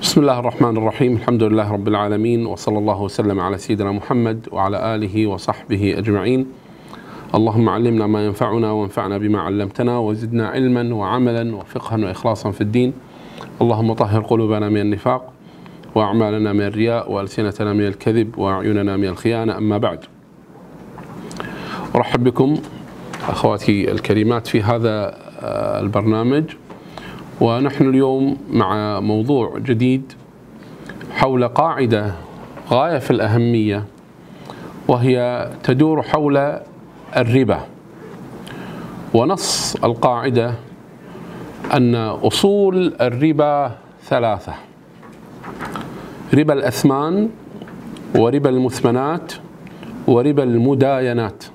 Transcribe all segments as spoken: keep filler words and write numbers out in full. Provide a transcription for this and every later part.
بسم الله الرحمن الرحيم. الحمد لله رب العالمين، وصلى الله وسلم على سيدنا محمد وعلى آله وصحبه أجمعين. اللهم علمنا ما ينفعنا وانفعنا بما علمتنا، وزدنا علما وعملا وفقها وإخلاصا في الدين. اللهم طهر قلوبنا من النفاق، وأعمالنا من الرياء، وألسنتنا من الكذب، وأعيننا من الخيانة. أما بعد، أرحب بكم أخواتي الكريمات في هذا البرنامج، ونحن اليوم مع موضوع جديد حول قاعدة غاية في الأهمية، وهي تدور حول الربا. ونص القاعدة أن أصول الربا ثلاثة: ربا الأثمان، وربا المثمنات، وربا المداينات.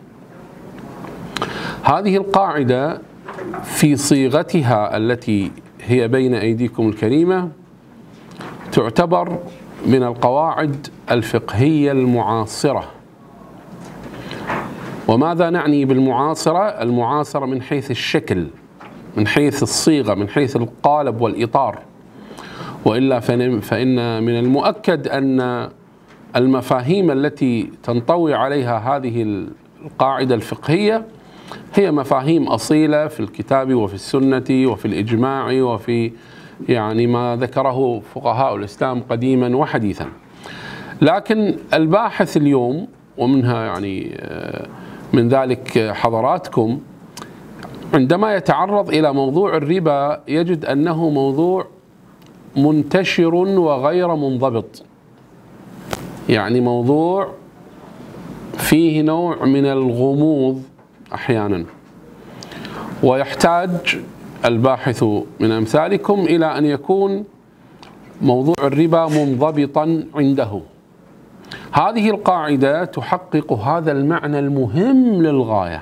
هذه القاعدة في صيغتها التي هي بين أيديكم الكريمة تعتبر من القواعد الفقهية المعاصرة. وماذا نعني بالمعاصرة؟ المعاصرة من حيث الشكل، من حيث الصيغة، من حيث القالب والإطار. وإلا فإن من المؤكد أن المفاهيم التي تنطوي عليها هذه القاعدة الفقهية هي مفاهيم أصيلة في الكتاب وفي السنة وفي الإجماع وفي يعني ما ذكره فقهاء الإسلام قديما وحديثا. لكن الباحث اليوم، ومنها يعني من ذلك حضراتكم، عندما يتعرض إلى موضوع الربا يجد أنه موضوع منتشر وغير منضبط، يعني موضوع فيه نوع من الغموض أحيانا، ويحتاج الباحث من أمثالكم إلى أن يكون موضوع الربا منضبطا عنده. هذه القاعدة تحقق هذا المعنى المهم للغاية،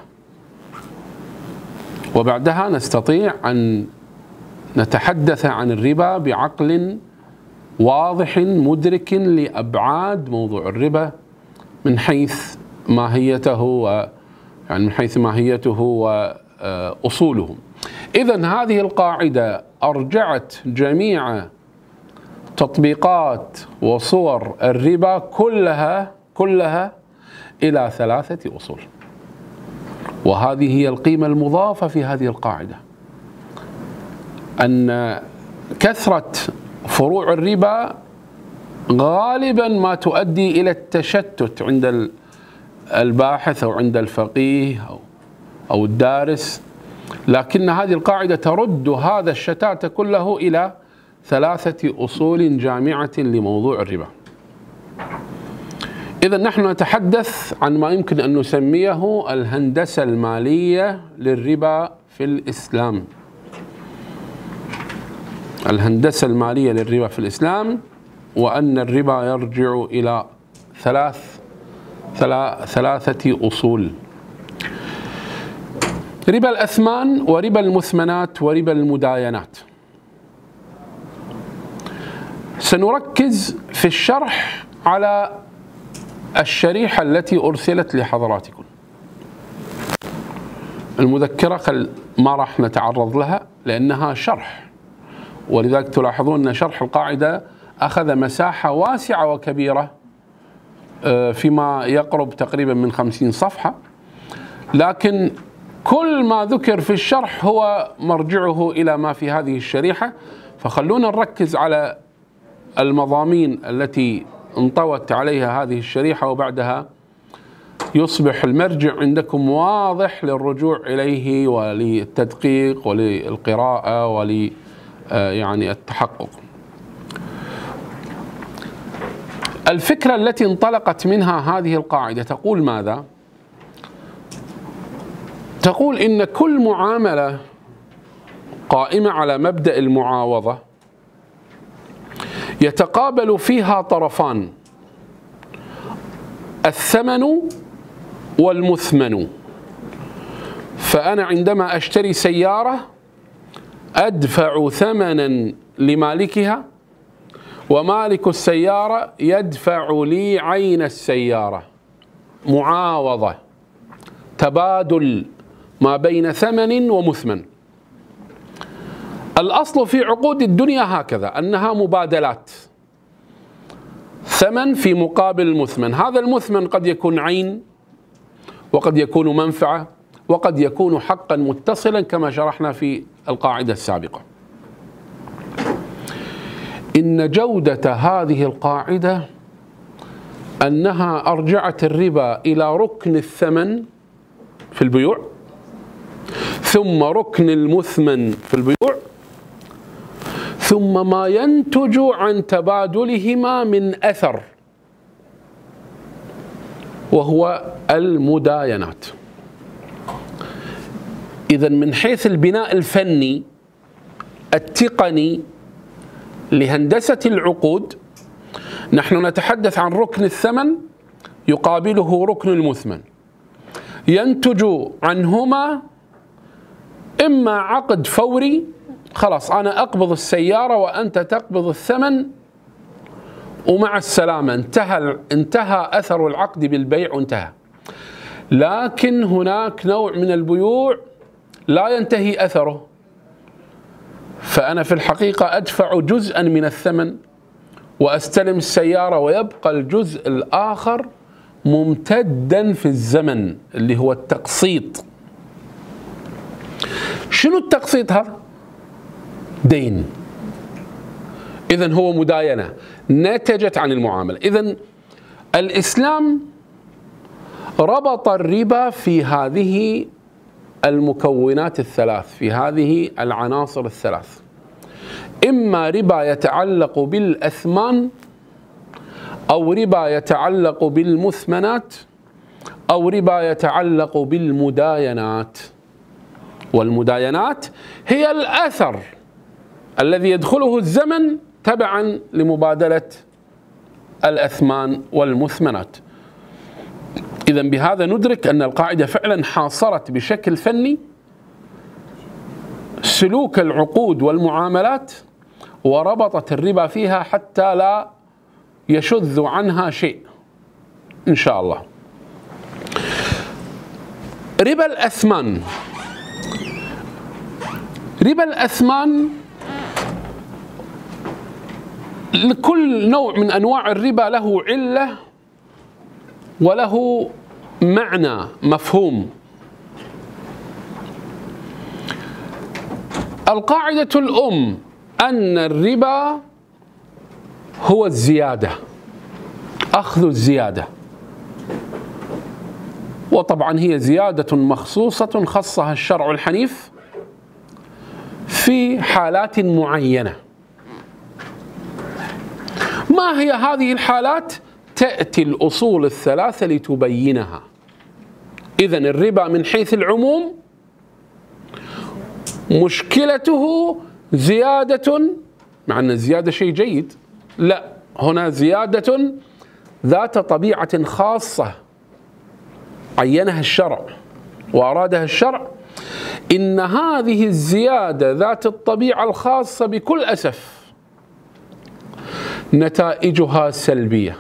وبعدها نستطيع أن نتحدث عن الربا بعقل واضح مدرك لأبعاد موضوع الربا من حيث ماهيته و يعني من حيث ماهيته وأصوله. إذن هذه القاعدة أرجعت جميع تطبيقات وصور الربا كلها كلها إلى ثلاثة أصول، وهذه هي القيمة المضافة في هذه القاعدة، أن كثرة فروع الربا غالبا ما تؤدي إلى التشتت عند الباحث أو عند الفقيه أو أو الدارس، لكن هذه القاعدة ترد هذا الشتات كله إلى ثلاثة أصول جامعة لموضوع الربا. إذن نحن نتحدث عن ما يمكن أن نسميه الهندسة المالية للربا في الإسلام. الهندسة المالية للربا في الإسلام، وأن الربا يرجع إلى ثلاث ثلاثة أصول: ربا الأثمان، وربا المثمنات، وربا المداينات. سنركز في الشرح على الشريحة التي أرسلت لحضراتكم. المذكرة ما راح نتعرض لها لأنها شرح، ولذلك تلاحظون أن شرح القاعدة أخذ مساحة واسعة وكبيرة فيما يقرب تقريبا من خمسين صفحة، لكن كل ما ذكر في الشرح هو مرجعه إلى ما في هذه الشريحة. فخلونا نركز على المضامين التي انطوت عليها هذه الشريحة، وبعدها يصبح المرجع عندكم واضح للرجوع إليه وللتدقيق وللقراءة ول يعني التحقق. الفكرة التي انطلقت منها هذه القاعدة تقول ماذا؟ تقول إن كل معاملة قائمة على مبدأ المعاوضة يتقابل فيها طرفان: الثمن والمثمن. فأنا عندما أشتري سيارة أدفع ثمنا لمالكها، ومالك السيارة يدفع لي عين السيارة. معاوضة، تبادل ما بين ثمن ومثمن. الأصل في عقود الدنيا هكذا أنها مبادلات، ثمن في مقابل المثمن. هذا المثمن قد يكون عين، وقد يكون منفعة، وقد يكون حقا متصلا كما شرحنا في القاعدة السابقة. إن جودة هذه القاعدة أنها أرجعت الربا إلى ركن الثمن في البيوع، ثم ركن المثمن في البيوع، ثم ما ينتج عن تبادلهما من أثر وهو المداينات. إذن من حيث البناء الفني التقني لهندسة العقود نحن نتحدث عن ركن الثمن يقابله ركن المثمن، ينتج عنهما إما عقد فوري، خلاص أنا أقبض السيارة وأنت تقبض الثمن ومع السلامة، انتهى انتهى أثر العقد بالبيع وانتهى. لكن هناك نوع من البيوع لا ينتهي أثره، فأنا في الحقيقة أدفع جزءا من الثمن وأستلم السيارة ويبقى الجزء الآخر ممتدا في الزمن اللي هو التقسيط. شنو التقسيط هذا؟ دين. إذن هو مداينة نتجت عن المعاملة. إذن الإسلام ربط الربا في هذه المكونات الثلاث، في هذه العناصر الثلاث، إما ربا يتعلق بالأثمان، أو ربا يتعلق بالمثمنات، أو ربا يتعلق بالمداينات. والمداينات هي الأثر الذي يدخله الزمن تبعا لمبادلة الأثمان والمثمنات. إذن بهذا ندرك أن القاعدة فعلا حاصرت بشكل فني سلوك العقود والمعاملات، وربطت الربا فيها حتى لا يشذ عنها شيء إن شاء الله. ربا الأثمان. ربا الأثمان لكل نوع من أنواع الربا له علة وله معنى مفهوم. القاعدة الأم أن الربا هو الزيادة، أخذ الزيادة، وطبعا هي زيادة مخصوصة خصها الشرع الحنيف في حالات معينة. ما هي هذه الحالات؟ تأتي الأصول الثلاثة لتبينها. إذن الربا من حيث العموم مشكلته زيادة، مع أن الزيادة شيء جيد، لا، هنا زيادة ذات طبيعة خاصة عينها الشرع وأرادها الشرع. إن هذه الزيادة ذات الطبيعة الخاصة بكل أسف نتائجها سلبية،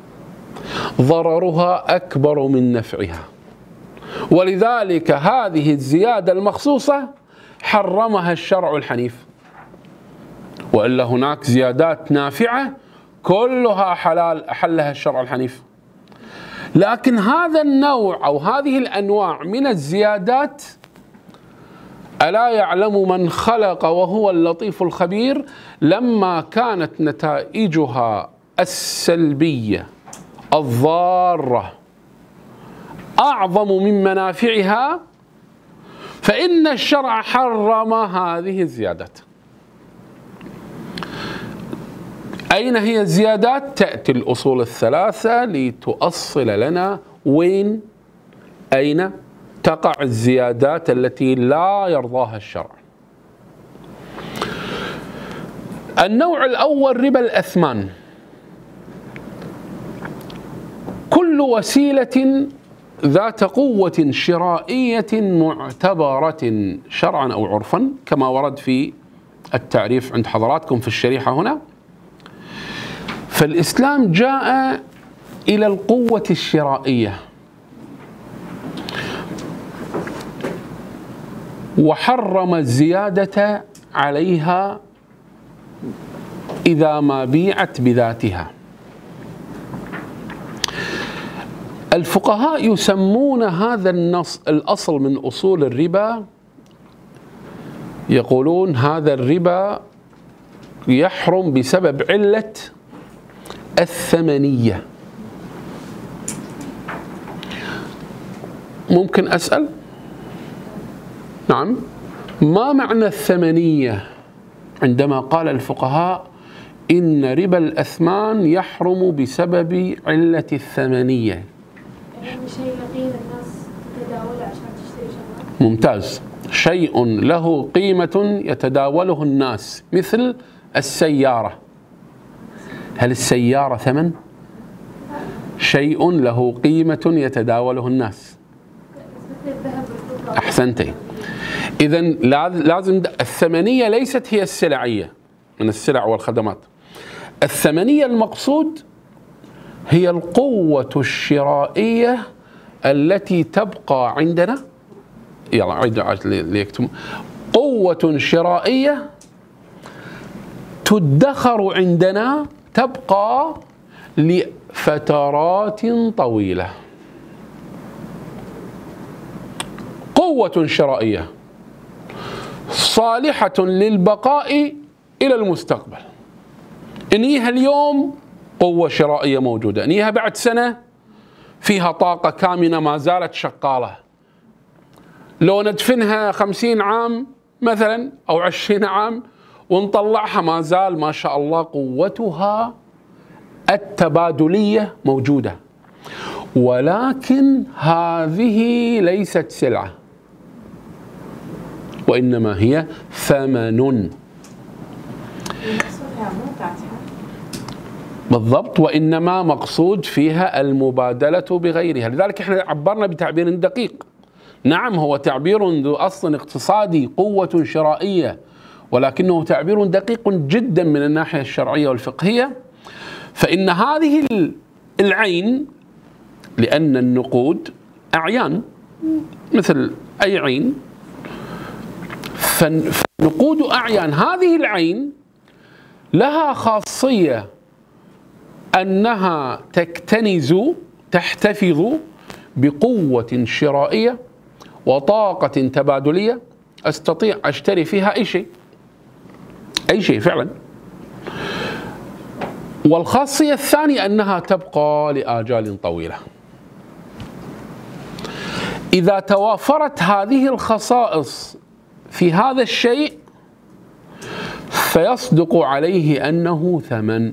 ضررها أكبر من نفعها، ولذلك هذه الزيادة المخصوصة حرمها الشرع الحنيف. وإلا هناك زيادات نافعة كلها حلال أحلها الشرع الحنيف. لكن هذا النوع أو هذه الأنواع من الزيادات ألا يعلم من خلق وهو اللطيف الخبير، لما كانت نتائجها السلبية الضارة أعظم من منافعها فإن الشرع حرم هذه الزيادات. أين هي الزيادات؟ تأتي الأصول الثلاثة لتؤصل لنا وين أين تقع الزيادات التي لا يرضاها الشرع. النوع الأول ربا الأثمان. كل وسيلة ذات قوة شرائية معتبرة شرعا أو عرفا كما ورد في التعريف عند حضراتكم في الشريحة هنا. فالإسلام جاء إلى القوة الشرائية وحرم الزيادة عليها إذا ما بيعت بذاتها. الفقهاء يسمون هذا النص الأصل من أصول الربا، يقولون هذا الربا يحرم بسبب علة الثمنية. ممكن أسأل؟ نعم، ما معنى الثمنية عندما قال الفقهاء إن ربا الأثمان يحرم بسبب علة الثمنية؟ شيء لقيمة الناس تتداوله عشان تشتري شغلات. ممتاز. شيء له قيمة يتداوله الناس مثل السيارة. هل السيارة ثمن؟ شيء له قيمة يتداوله الناس. أحسنتي. إذن لازم الثمنية ليست هي السلعية من السلع والخدمات. الثمنية المقصود هي القوة الشرائية التي تبقى عندنا. يلا عيد ليكتم. قوة شرائية تدخر عندنا تبقى لفترات طويلة. قوة شرائية صالحة للبقاء إلى المستقبل. إنيها اليوم قوة شرائية موجودة، إنيها بعد سنة فيها طاقة كامنة ما زالت شغالة. لو ندفنها خمسين عام مثلا أو عشرين عام ونطلعها ما زال ما شاء الله قوتها التبادلية موجودة. ولكن هذه ليست سلعة، وإنما هي ثمن. بالضبط، وإنما مقصود فيها المبادلة بغيرها. لذلك احنا عبرنا بتعبير دقيق. نعم هو تعبير ذو أصل اقتصادي، قوة شرائية، ولكنه تعبير دقيق جدا من الناحية الشرعية والفقهية. فإن هذه العين، لأن النقود أعيان مثل أي عين، فالنقود أعيان. هذه العين لها خاصية أنها تكتنز تحتفظ بقوة شرائية وطاقة تبادلية أستطيع أشتري فيها أي شيء، أي شيء فعلا. والخاصية الثانية أنها تبقى لآجال طويلة. إذا توافرت هذه الخصائص في هذا الشيء فيصدق عليه أنه ثمن.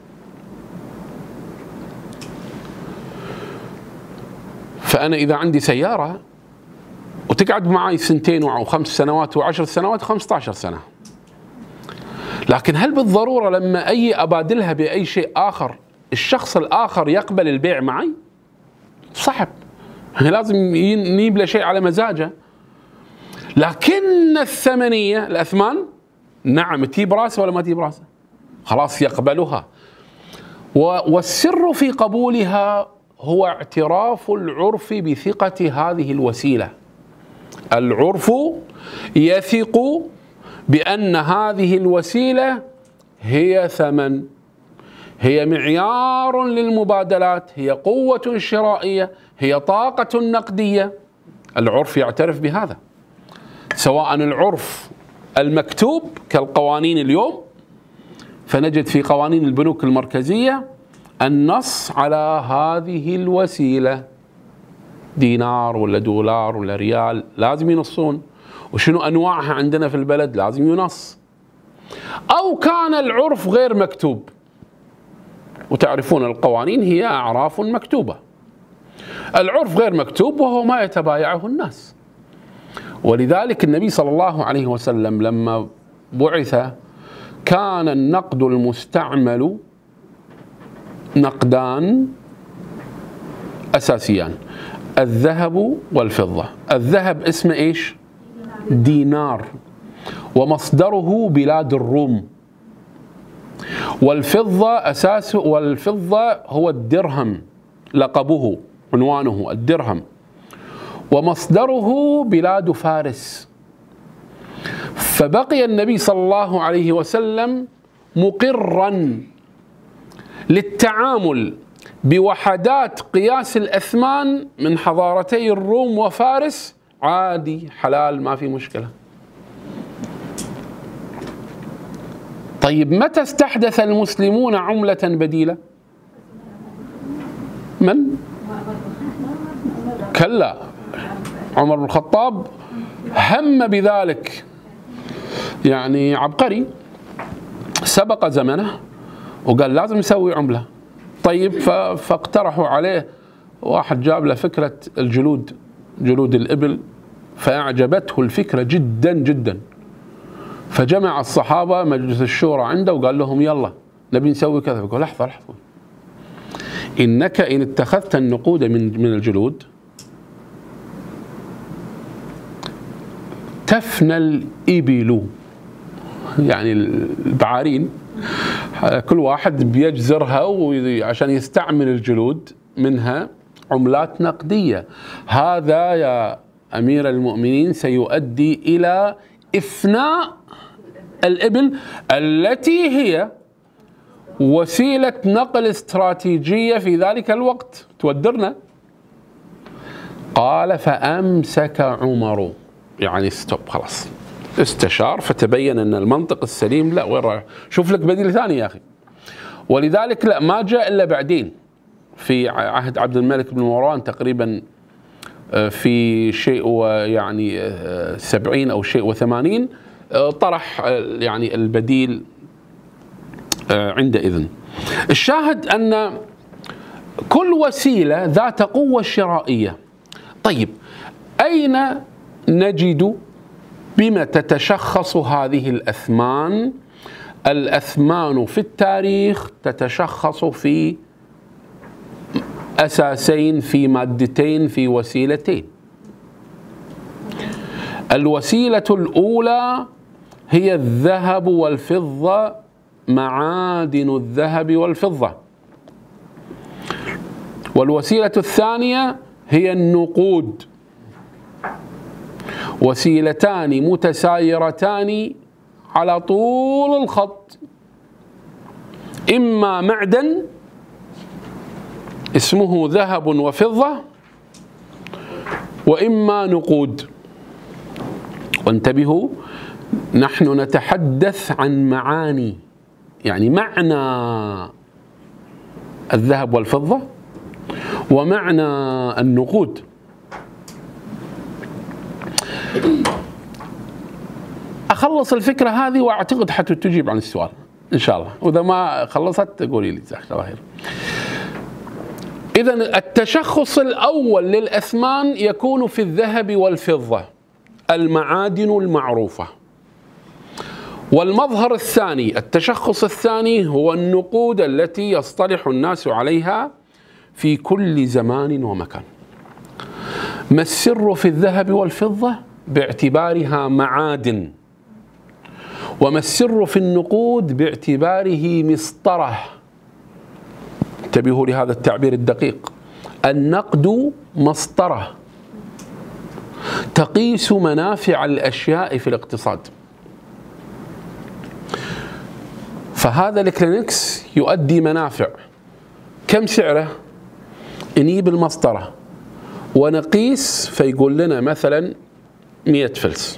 فأنا إذا عندي سيارة وتقعد معي سنتين أو خمس سنوات وعشر سنوات وخمسة عشر سنة، لكن هل بالضرورة لما أي أبادلها بأي شيء آخر الشخص الآخر يقبل البيع معي؟ صعب، لازم يجيب له شيء على مزاجه. لكن الثمنية الأثمان نعم تجيب راسه ولا ما تجيب راسه، خلاص يقبلها. والسر في قبولها هو اعتراف العرف بثقة هذه الوسيلة. العرف يثق بأن هذه الوسيلة هي ثمن، هي معيار للمبادلات، هي قوة شرائية، هي طاقة نقدية. العرف يعترف بهذا، سواء العرف المكتوب كالقوانين اليوم، فنجد في قوانين البنوك المركزية النص على هذه الوسيلة، دينار ولا دولار ولا ريال لازم ينصون، وشنو أنواعها عندنا في البلد لازم ينص. أو كان العرف غير مكتوب، وتعرفون القوانين هي أعراف مكتوبة. العرف غير مكتوب وهو ما يتبايعه الناس. ولذلك النبي صلى الله عليه وسلم لما بعث كان النقد المستعمل نقدان أساسيان، الذهب والفضة. الذهب اسمه إيش؟ دينار، ومصدره بلاد الروم. والفضة أساسه، والفضة هو الدرهم، لقبه عنوانه الدرهم، ومصدره بلاد فارس. فبقي النبي صلى الله عليه وسلم مقرا للتعامل بوحدات قياس الأثمان من حضارتي الروم وفارس عادي حلال ما في مشكلة. طيب متى استحدث المسلمون عملة بديلة؟ من؟ كلا، عمر بن الخطاب هم بذلك، يعني عبقري سبق زمنه وقال لازم نسوي عملة. طيب فاقترحوا عليه، واحد جاب له فكرة الجلود، جلود الإبل، فأعجبته الفكرة جدا جدا، فجمع الصحابة مجلس الشورى عنده وقال لهم يلا نبي نسوي كذا. فقال لحظة لحظة، إنك إن اتخذت النقود من من الجلود تفنى الإبل، يعني البعارين كل واحد بيجزرها عشان يستعمل الجلود منها عملات نقدية. هذا يا أمير المؤمنين سيؤدي إلى إفناء الإبل التي هي وسيلة نقل استراتيجية في ذلك الوقت تودرنا. قال فأمسك عمر، يعني ستوب خلاص، استشار فتبين أن المنطق السليم لا، وين رايح؟ شوف لك بديل ثاني يا أخي. ولذلك لا، ما جاء إلا بعدين في عهد عبد الملك بن مروان تقريبا في شيء ويعني سبعين أو شيء وثمانين طرح يعني البديل عندئذ. الشاهد أن كل وسيلة ذات قوة شرائية. طيب أين نجد بما تتشخص هذه الأثمان؟ الأثمان في التاريخ تتشخص في أساسين، في مادتين، في وسيلتين. الوسيلة الأولى هي الذهب والفضة، معادن الذهب والفضة. والوسيلة الثانية هي النقود، وسيلتان متسايرتان على طول الخط، إما معدن اسمه ذهب وفضة، وإما نقود. وانتبهوا، نحن نتحدث عن معاني، يعني معنى الذهب والفضة ومعنى النقود. أخلص الفكرة هذه وأعتقد حتى تجيب عن السؤال إن شاء الله، وإذا ما خلصت قولي لي جزاك الله خير. إذن التشخص الأول للأثمان يكون في الذهب والفضة، المعادن المعروفة. والمظهر الثاني، التشخص الثاني، هو النقود التي يصطلح الناس عليها في كل زمان ومكان. ما السر في الذهب والفضة؟ باعتبارها معادن. وما السر في النقود؟ باعتباره مسطرة. انتبهوا لهذا التعبير الدقيق، النقد مسطرة تقيس منافع الأشياء في الاقتصاد. فهذا الكلينكس يؤدي منافع. كم سعره؟ نجيب المسطرة ونقيس فيقول لنا مثلا مئة فلس.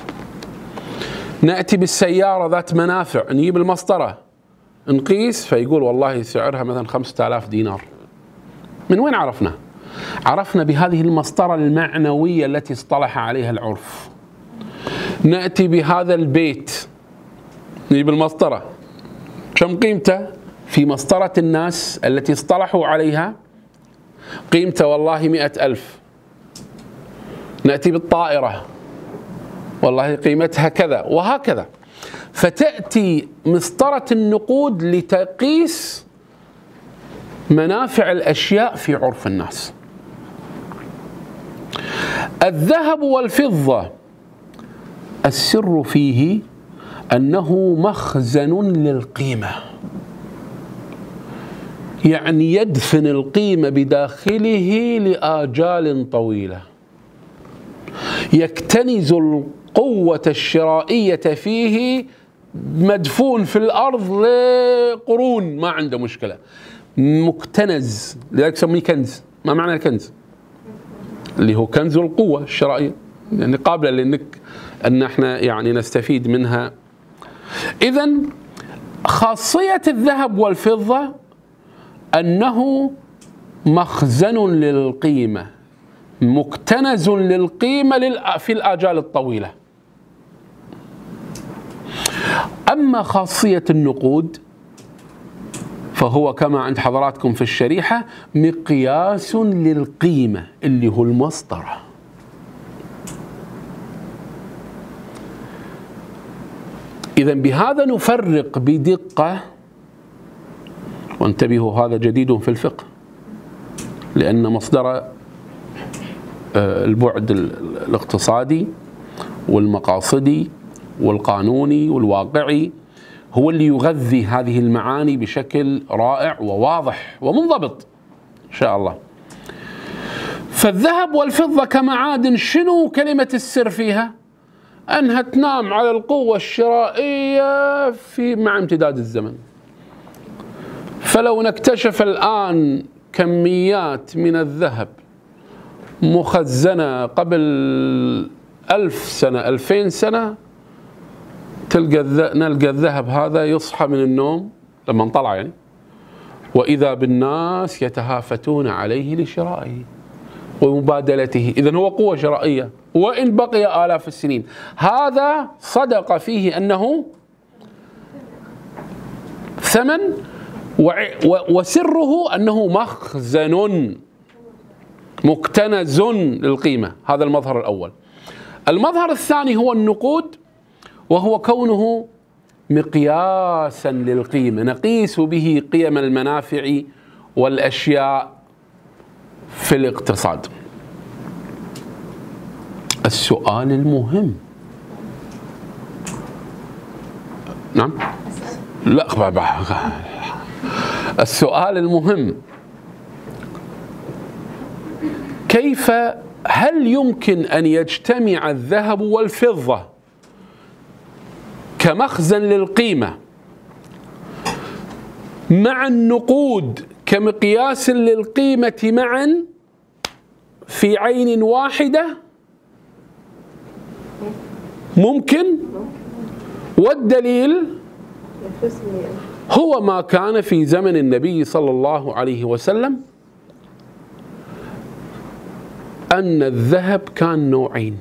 نأتي بالسيارة ذات منافع، نجيب المسطرة نقيس فيقول والله سعرها مثلا خمسة آلاف دينار. من وين عرفنا؟ عرفنا بهذه المسطرة المعنوية التي اصطلح عليها العرف. نأتي بهذا البيت نجيب المسطرة، كم قيمته؟ في مسطرة الناس التي اصطلحوا عليها قيمته والله مئة ألف. نأتي بالطائرة والله قيمتها كذا، وهكذا. فتأتي مسطرة النقود لتقيس منافع الأشياء في عرف الناس. الذهب والفضة السر فيه أنه مخزن للقيمة، يعني يدفن القيمة بداخله لآجال طويلة، يكتنز القوة الشرائية فيه مدفون في الأرض لقرون، ما عنده مشكلة، مكتنز، لذلك يسميه كنز. ما معنى الكنز؟ اللي هو كنز القوة الشرائية، يعني قابلة لأنك أن احنا يعني نستفيد منها. إذن خاصية الذهب والفضة أنه مخزن للقيمة، مكتنز للقيمة في الآجال الطويلة. أما خاصية النقود فهو كما عند حضراتكم في الشريحة مقياس للقيمة اللي هو المسطرة. إذن بهذا نفرق بدقة، وانتبهوا هذا جديد في الفقه، لأن مصدر البعد الاقتصادي والمقاصدي والقانوني والواقعي هو اللي يغذي هذه المعاني بشكل رائع وواضح ومنضبط إن شاء الله. فالذهب والفضة كمعادن شنو كلمة السر فيها؟ أنها تنام على القوة الشرائية في مع امتداد الزمن. فلو نكتشف الآن كميات من الذهب مخزنة قبل ألف سنة ألفين سنة، تلقى نلقى الذهب هذا يصحى من النوم لما انطلع يعني، وإذا بالناس يتهافتون عليه لشرائه ومبادلته. إذن هو قوة شرائية وإن بقي آلاف السنين. هذا صدق فيه أنه ثمن، وسره أنه مخزن مكتنز للقيمة. هذا المظهر الأول. المظهر الثاني هو النقود، وهو كونه مقياسا للقيمة، نقيس به قيم المنافع والأشياء في الاقتصاد. السؤال المهم، نعم لا السؤال المهم، كيف هل يمكن أن يجتمع الذهب والفضة كمخزن للقيمة مع النقود كمقياس للقيمة معا في عين واحدة؟ ممكن. والدليل هو ما كان في زمن النبي صلى الله عليه وسلم، أن الذهب كان نوعين.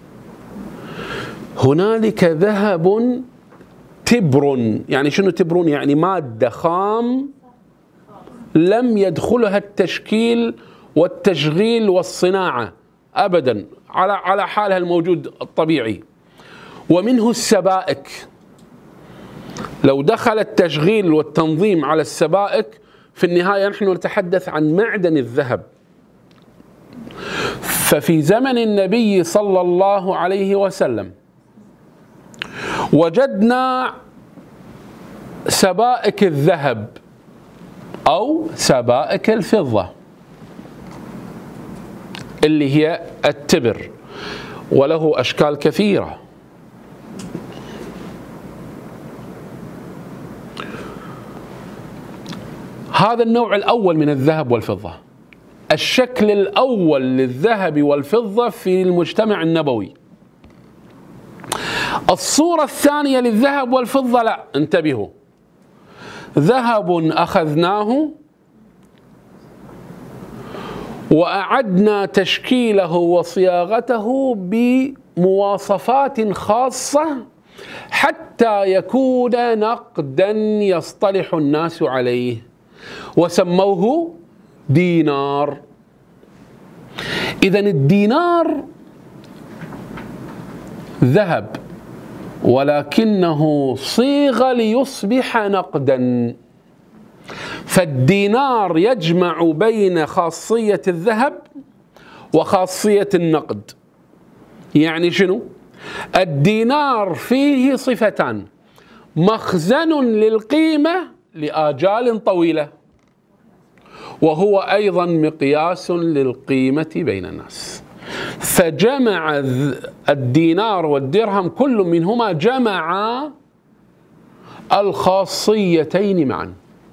هنالك ذهب تبر، يعني شنو تبر؟ يعني مادة خام لم يدخلها التشكيل والتشغيل والصناعة أبدا، على على حالها الموجود الطبيعي. ومنه السبائك، لو دخل التشغيل والتنظيم على السبائك في النهاية نحن نتحدث عن معدن الذهب. ففي زمن النبي صلى الله عليه وسلم وجدنا سبائك الذهب أو سبائك الفضة اللي هي التبر، وله أشكال كثيرة. هذا النوع الأول من الذهب والفضة، الشكل الأول للذهب والفضة في المجتمع النبوي. الصورة الثانية للذهب والفضة لا، انتبهوا، ذهب أخذناه وأعدنا تشكيله وصياغته بمواصفات خاصة حتى يكون نقدا يصطلح الناس عليه، وسموه دينار. إذن الدينار ذهب ولكنه صيغ ليصبح نقدا. فالدينار يجمع بين خاصية الذهب وخاصية النقد. يعني شنو؟ الدينار فيه صفتان: مخزن للقيمة لآجال طويلة، وهو أيضا مقياس للقيمة بين الناس. فجمع الدينار والدرهم كل منهما جمع الخاصيتين معا.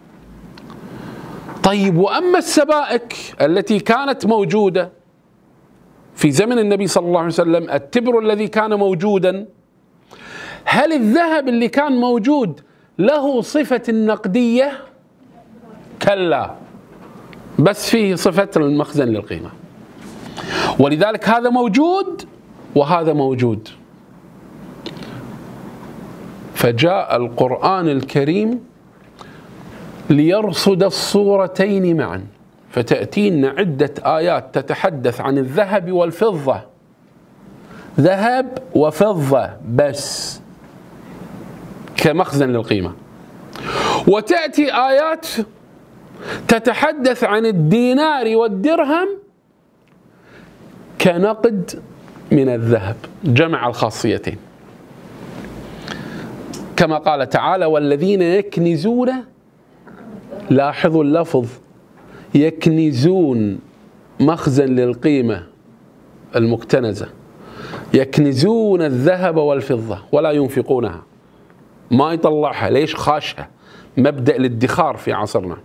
طيب وأما السبائك التي كانت موجودة في زمن النبي صلى الله عليه وسلم، التبر الذي كان موجودا، هل الذهب اللي كان موجود له صفة النقدية؟ كلا، بس فيه صفة المخزن للقيمة. ولذلك هذا موجود وهذا موجود. فجاء القرآن الكريم ليرصد الصورتين معا، فتأتينا عدة آيات تتحدث عن الذهب والفضة، ذهب وفضة بس كمخزن للقيمة، وتأتي آيات تتحدث عن الدينار والدرهم كنقد من الذهب، جمع الخاصيتين، كما قال تعالى: والذين يكنزون، لاحظوا اللفظ، يكنزون مخزن للقيمة المكتنزة، يكنزون الذهب والفضة ولا ينفقونها، ما يطلعها. ليش؟ خاشها، مبدأ الادخار في عصرنا.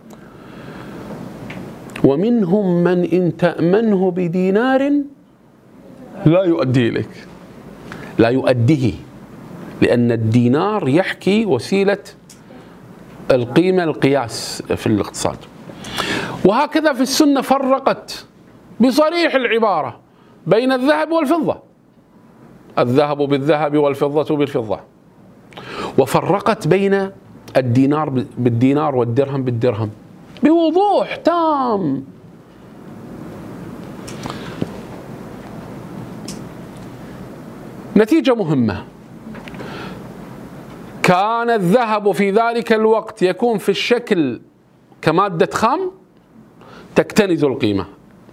ومنهم من إن تأمنه بدينار لا يؤديه إليك، لا يؤديه، لأن الدينار يحكي وسيلة القيمة، القياس في الاقتصاد. وهكذا في السنة فرقت بصريح العبارة بين الذهب والفضة، الذهب بالذهب والفضة بالفضة، وفرقت بين الدينار بالدينار والدرهم بالدرهم بوضوح تام. نتيجة مهمة: كان الذهب في ذلك الوقت يكون في الشكل كمادة خام تكتنز القيمة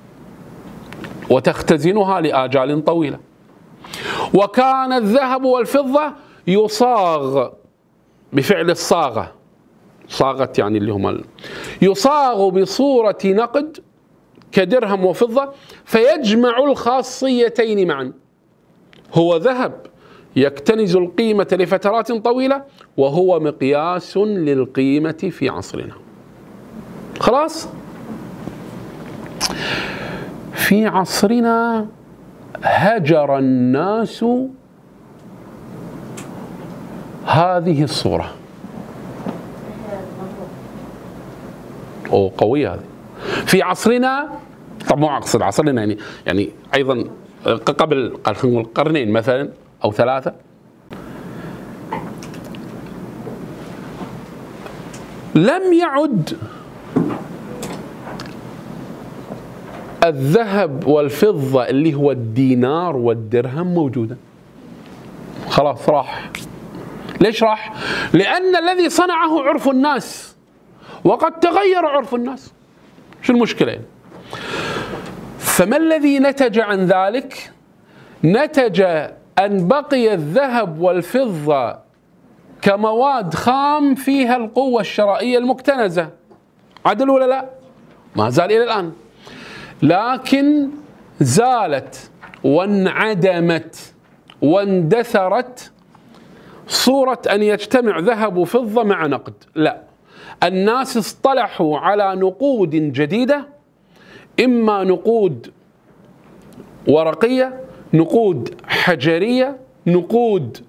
وتختزنها لآجال طويلة، وكان الذهب والفضة يصاغ بفعل الصاغة، صاغت يعني اللي هم يصاغ بصورة نقد كدرهم وفضة، فيجمع الخاصيتين معا، هو ذهب يكتنز القيمة لفترات طويلة، وهو مقياس للقيمة في عصرنا. خلاص؟ في عصرنا هجر الناس هذه الصورة. أو قوية هذه. في عصرنا، طب مو أقصد عصرنا يعني يعني أيضا قبل قرنين مثلا أو ثلاثة، لم يعد الذهب والفضة اللي هو الدينار والدرهم موجودا، خلاص راح. ليش راح؟ لأن الذي صنعه عرف الناس، وقد تغير عرف الناس. شو المشكلة؟ فما الذي نتج عن ذلك؟ نتج أن بقي الذهب والفضة كمواد خام فيها القوة الشرائية المكتنزة، عدل ولا لا؟ ما زال إلى الآن، لكن زالت وانعدمت واندثرت صورة أن يجتمع ذهب وفضة مع نقد. لا، الناس اصطلحوا على نقود جديدة، إما نقود ورقية، نقود حجرية، نقود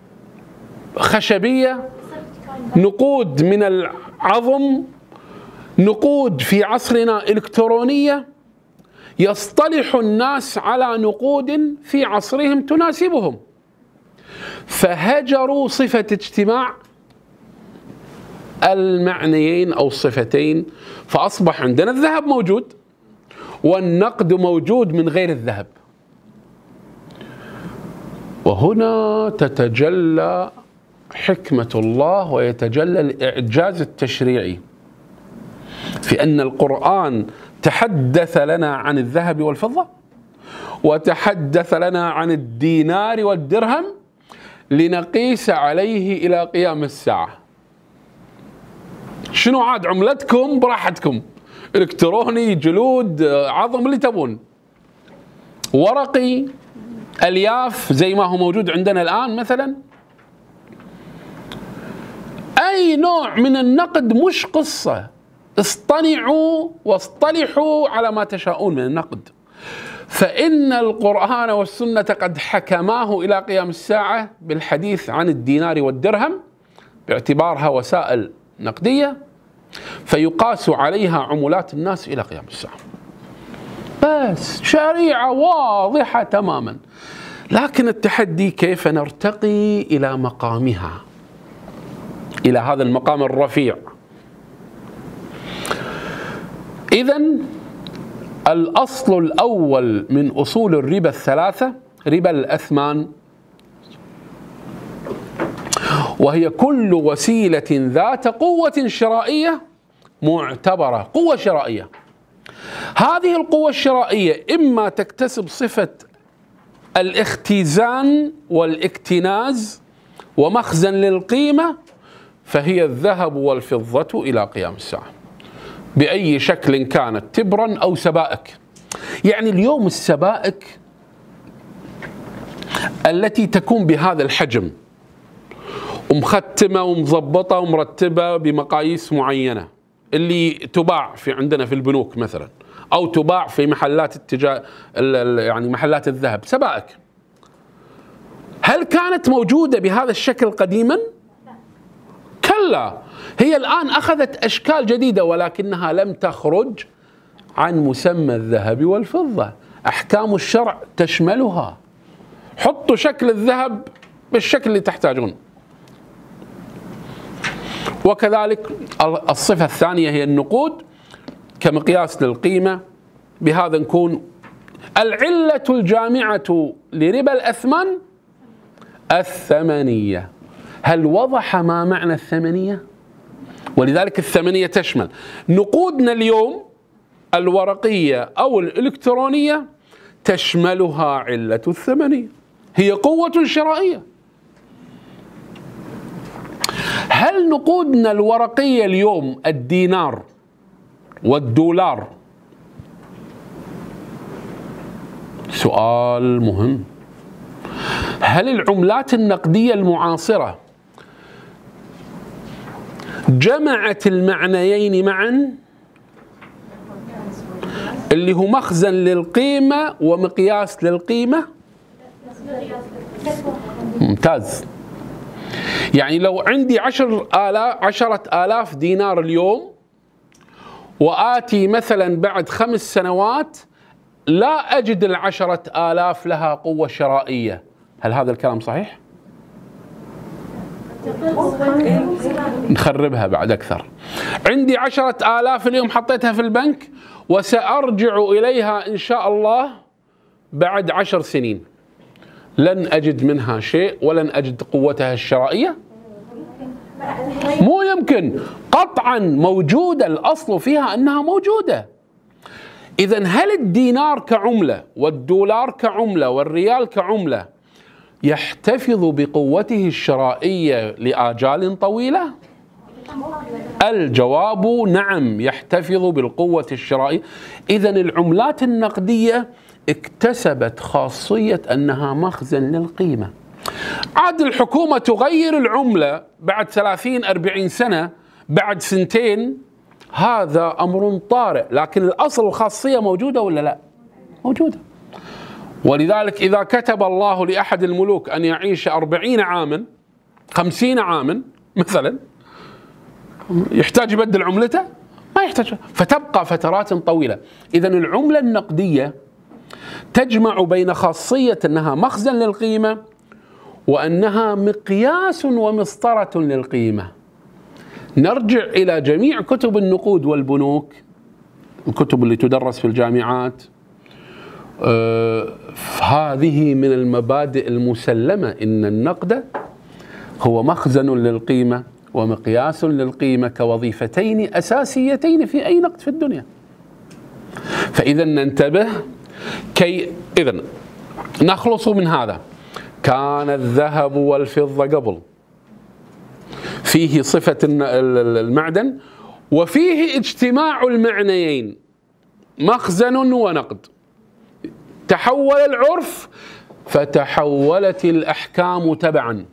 خشبية، نقود من العظم، نقود في عصرنا إلكترونية. يصطلح الناس على نقود في عصرهم تناسبهم، فهجروا صفة اجتماع المعنيين أو الصفتين، فأصبح عندنا الذهب موجود والنقد موجود من غير الذهب. وهنا تتجلى حكمة الله ويتجلى الإعجاز التشريعي في أن القرآن تحدث لنا عن الذهب والفضة، وتحدث لنا عن الدينار والدرهم لنقيس عليه إلى قيام الساعة. شنو عاد عملتكم براحتكم، إلكتروني، جلود، عظم، اللي تبون. ورقي، ألياف زي ما هو موجود عندنا الآن مثلا. أي نوع من النقد مش قصة، اصطنعوا واصطلحوا على ما تشاءون من النقد، فإن القرآن والسنة قد حكماه إلى قيام الساعة بالحديث عن الدينار والدرهم باعتبارها وسائل نقدية، فيقاس عليها عملات الناس إلى قيام الساعة. بس شريعة واضحة تماما، لكن التحدي كيف نرتقي إلى مقامها، إلى هذا المقام الرفيع. إذن الأصل الأول من أصول الربا الثلاثة ربا الأثمان، وهي كل وسيلة ذات قوة شرائية معتبرة، قوة شرائية. هذه القوة الشرائية إما تكتسب صفة الاختزان والاكتناز ومخزن للقيمة، فهي الذهب والفضة إلى قيام الساعة بأي شكل كانت، تبرا أو سبائك. يعني اليوم السبائك التي تكون بهذا الحجم ومختمة ومضبطة ومرتبة بمقاييس معينة، اللي تباع في عندنا في البنوك مثلا، أو تباع في محلات التجا يعني محلات الذهب، سبائك، هل كانت موجودة بهذا الشكل قديما؟ كلا، هي الآن أخذت أشكال جديدة، ولكنها لم تخرج عن مسمى الذهب والفضة. أحكام الشرع تشملها. حطوا شكل الذهب بالشكل اللي تحتاجون. وكذلك الصفة الثانية هي النقود كمقياس للقيمة. بهذا نكون العلة الجامعة لربا الأثمان الثمنية. هل وضح ما معنى الثمنية؟ ولذلك الثمنية تشمل نقودنا اليوم الورقية أو الإلكترونية، تشملها علة الثمنية، هي قوة شرائية. هل نقودنا الورقية اليوم الدينار والدولار؟ سؤال مهم. هل العملات النقدية المعاصرة جمعت المعنيين معا، اللي هو مخزن للقيمة ومقياس للقيمة؟ ممتاز. يعني لو عندي عشر آلاف عشرة آلاف دينار اليوم، وآتي مثلا بعد خمس سنوات لا أجد العشرة آلاف لها قوة شرائية، هل هذا الكلام صحيح؟ نخربها بعد أكثر. عندي عشرة آلاف اليوم حطيتها في البنك، وسأرجع إليها إن شاء الله بعد عشر سنين، لن أجد منها شيء ولن أجد قوتها الشرائية؟ مو يمكن، قطعا موجودة، الأصل فيها أنها موجودة. إذن هل الدينار كعملة والدولار كعملة والريال كعملة يحتفظ بقوته الشرائية لآجال طويلة؟ الجواب نعم، يحتفظ بالقوة الشرائية. إذن العملات النقدية اكتسبت خاصية أنها مخزن للقيمة. عاد الحكومة تغير العملة بعد ثلاثين أربعين سنة، بعد سنتين، هذا أمر طارئ، لكن الأصل الخاصية موجودة ولا لا؟ موجودة. ولذلك إذا كتب الله لأحد الملوك أن يعيش أربعين عاما خمسين عاما مثلا، يحتاج يبدل عملته؟ ما يحتاج، فتبقى فترات طويلة. إذن العملة النقدية تجمع بين خاصية أنها مخزن للقيمة وأنها مقياس ومسطرة للقيمة. نرجع إلى جميع كتب النقود والبنوك، الكتب اللي تدرس في الجامعات، آه هذه من المبادئ المسلمة، إن النقد هو مخزن للقيمة ومقياس للقيمة كوظيفتين أساسيتين في أي نقد في الدنيا. فإذا ننتبه كي إذن نخلص من هذا. كان الذهب والفضة قبل فيه صفة المعدن، وفيه اجتماع المعنيين، مخزن ونقد. تحول العرف فتحولت الأحكام تبعا،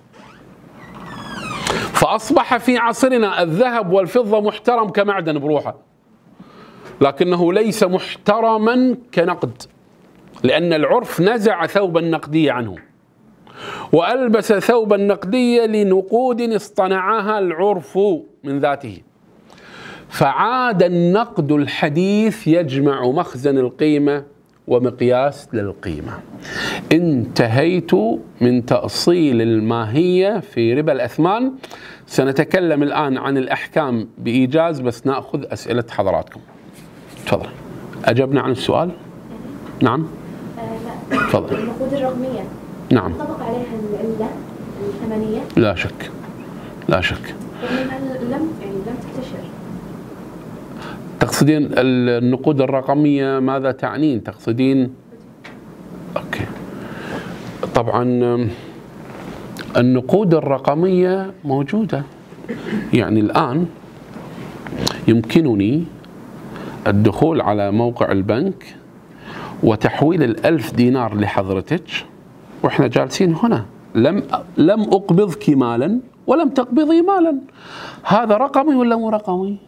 فأصبح في عصرنا الذهب والفضة محترم كمعدن بروحه، لكنه ليس محترما كنقد، لأن العرف نزع ثوب النقدية عنه وألبس ثوب النقدية لنقود اصطنعها العرف من ذاته، فعاد النقد الحديث يجمع مخزن القيمة ومقياس للقيمة. انتهيت من تأصيل الماهية في ربا الأثمان. سنتكلم الآن عن الأحكام بإيجاز، بس نأخذ أسئلة حضراتكم. تفضل. أجبنا عن السؤال؟ نعم. تفضل. النقود الرقمية نعم. طبق عليها العلة الثمنية؟ لا شك، لا شك. لم يعني لم تنتشر. تقصدين النقود الرقمية ماذا تعنين؟ تقصدين؟ أوكي. طبعا النقود الرقمية موجودة، يعني الآن يمكنني الدخول على موقع البنك وتحويل الألف دينار لحضرتك وإحنا جالسين هنا، لم لم أقبضك مالا ولم تقبضي مالا. هذا رقمي ولا مو رقمي؟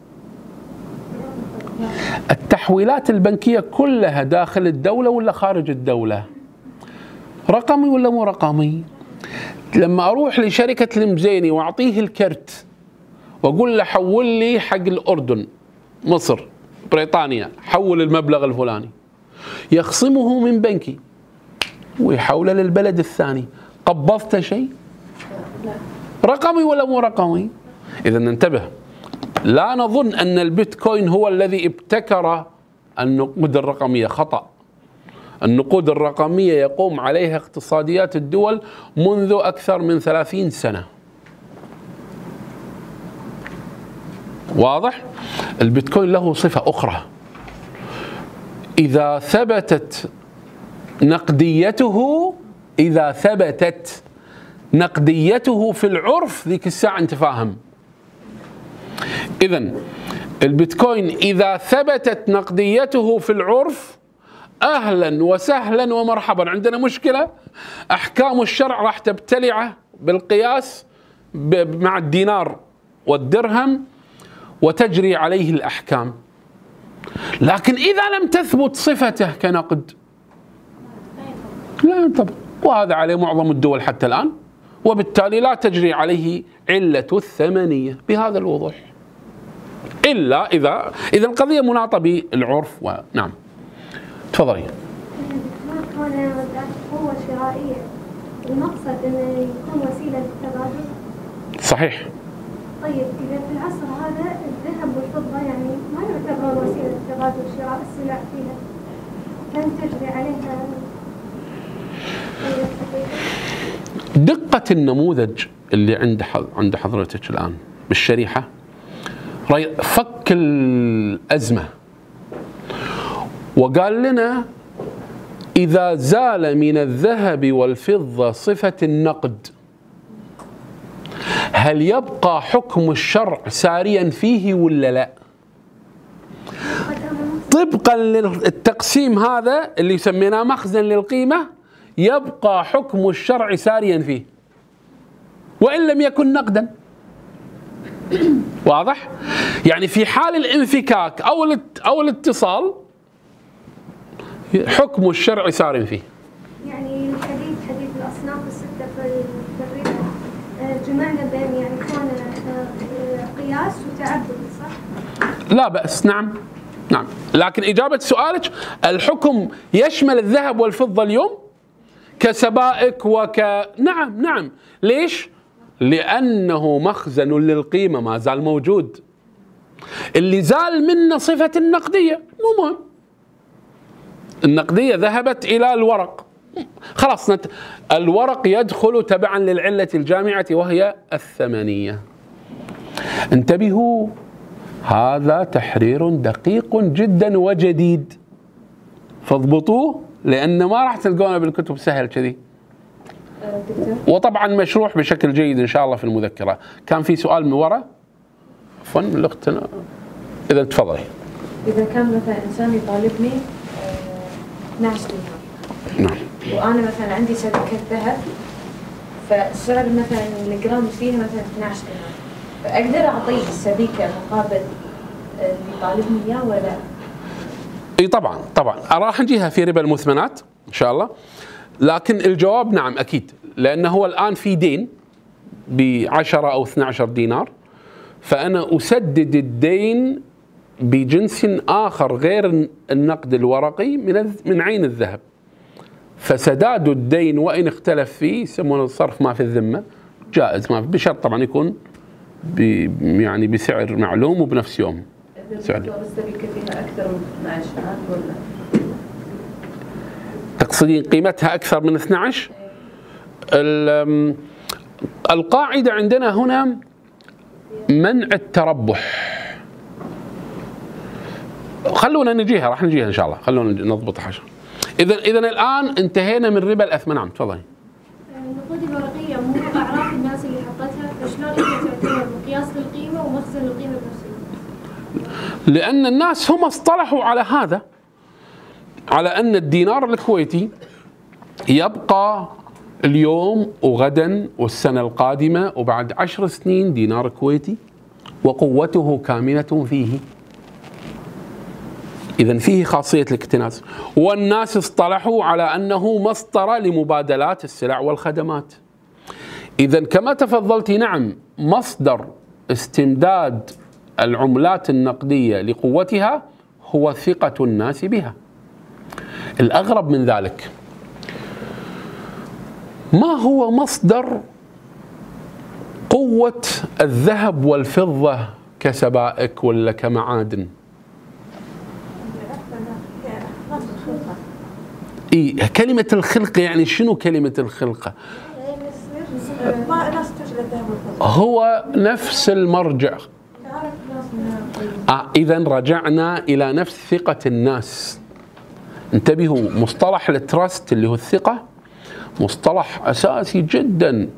التحويلات البنكية كلها داخل الدولة ولا خارج الدولة؟ رقمي ولا مو رقمي؟ لما أروح لشركة المزيني وأعطيه الكرت وأقول له حول لي حق الأردن، مصر، بريطانيا، حول المبلغ الفلاني، يخصمه من بنكي ويحوله للبلد الثاني، قبضت شيء؟ رقمي ولا مو رقمي؟ إذا ننتبه، لا نظن أن البيتكوين هو الذي ابتكر النقود الرقمية، خطأ. النقود الرقمية يقوم عليها اقتصاديات الدول منذ أكثر من ثلاثين سنة. واضح؟ البيتكوين له صفة أخرى، إذا ثبتت نقديته إذا ثبتت نقديته في العرف ذيك الساعة أنت فاهم. إذن البيتكوين إذا ثبتت نقديته في العرف أهلا وسهلا ومرحبا، عندنا مشكلة، أحكام الشرع راح تبتلعه بالقياس مع الدينار والدرهم وتجري عليه الأحكام. لكن إذا لم تثبت صفته كنقد لا ينطبق، وهذا عليه معظم الدول حتى الآن، وبالتالي لا تجري عليه علة الثمنية بهذا الوضوح، إلا إذا إذا القضية مناطة بالعرف. ونعم تفضلي. ما كان قوة شرائية، المقصد أنه يكون وسيلة للتبادل. صحيح. طيب إذا في العصر هذا الذهب والفضة يعني ما يعتبرون وسيلة لتبادل شراء السلع فيها، لن تجري عليها دقة النموذج اللي عند عند حضرتك الآن بالشريحة فك الأزمة وقال لنا إذا زال من الذهب والفضة صفة النقد هل يبقى حكم الشرع ساريا فيه ولا لا؟ طبقا للتقسيم هذا اللي سميناه مخزن للقيمة يبقى حكم الشرع ساريا فيه وإن لم يكن نقدا. واضح؟ يعني في حال الانفكاك أو أو الاتصال حكم الشرع سار فيه. يعني الحديث حديث الأصناف الستة في الربا جمعنا بين يعني كون قياس وتعبد، صح؟ لا بأس. نعم نعم، لكن إجابة سؤالك الحكم يشمل الذهب والفضة اليوم كسبائك وك نعم نعم. ليش؟ لأنه مخزن للقيمة ما زال موجود، اللي زال منه صفة النقدية مو مهم، النقدية ذهبت إلى الورق خلاص، نت... الورق يدخل تبعا للعلة الجامعة وهي الثمنية. انتبهوا، هذا تحرير دقيق جدا وجديد، فاضبطوه لأن ما راح تلقونه بالكتب سهل كذي، وطبعا مشروح بشكل جيد إن شاء الله في المذكرة. كان في سؤال من وراء عفوا من أختنا، إذا تفضلي. إذا كان مثلا إنسان يطالبني اثني عشر دينار. نعم. وانا مثلا عندي سبيكه ذهب، فسعر مثلا الجرام فيها مثلا اثني عشر دينار، فاقدر اعطيه السبيكه مقابل اللي طالبني اياه ولا؟ اي طبعا طبعا راح نجيها في ربا المثمنات ان شاء الله، لكن الجواب نعم اكيد، لانه هو الان في دين ب عشرة او اثني عشر دينار، فانا اسدد الدين بجنس آخر غير النقد الورقي من من عين الذهب، فسداد الدين وإن اختلف فيه يسمونه الصرف ما في الذمة جائز، ما بشرط طبعا يكون يعني بسعر معلوم وبنفس يوم. سعر السبيكة فيها أكثر من اثني عشر ولا؟ تقصدين قيمتها أكثر من اثني عشر؟ القاعدة عندنا هنا منع التربح. خلونا نجيها، راح نجيها ان شاء الله، خلونا نضبط حاجه. اذا اذا الان انتهينا من ربا الاثمان. نعم تفضلي. النقود الورقيه مو اعراف الناس اللي حطتها، فشلون هي تعتبر مقياس للقيمه ومخزن للقيمه بنفس الوقت؟ لان الناس هم اصطلحوا على هذا، على ان الدينار الكويتي يبقى اليوم وغدا والسنه القادمه وبعد عشر سنين دينار كويتي وقوته كامنه فيه. إذن فيه خاصية الاكتناز، والناس اصطلحوا على أنه مصدر لمبادلات السلع والخدمات. إذن كما تفضلت نعم مصدر استمداد العملات النقدية لقوتها هو ثقة الناس بها. الأغرب من ذلك، ما هو مصدر قوة الذهب والفضة كسبائك ولا كمعادن؟ إيه كلمة الخلقة، يعني شنو كلمة الخلقة؟ هو نفس المرجع. آه إذا رجعنا إلى نفس ثقة الناس. انتبهوا، مصطلح التراست اللي هو الثقة مصطلح أساسي جدا.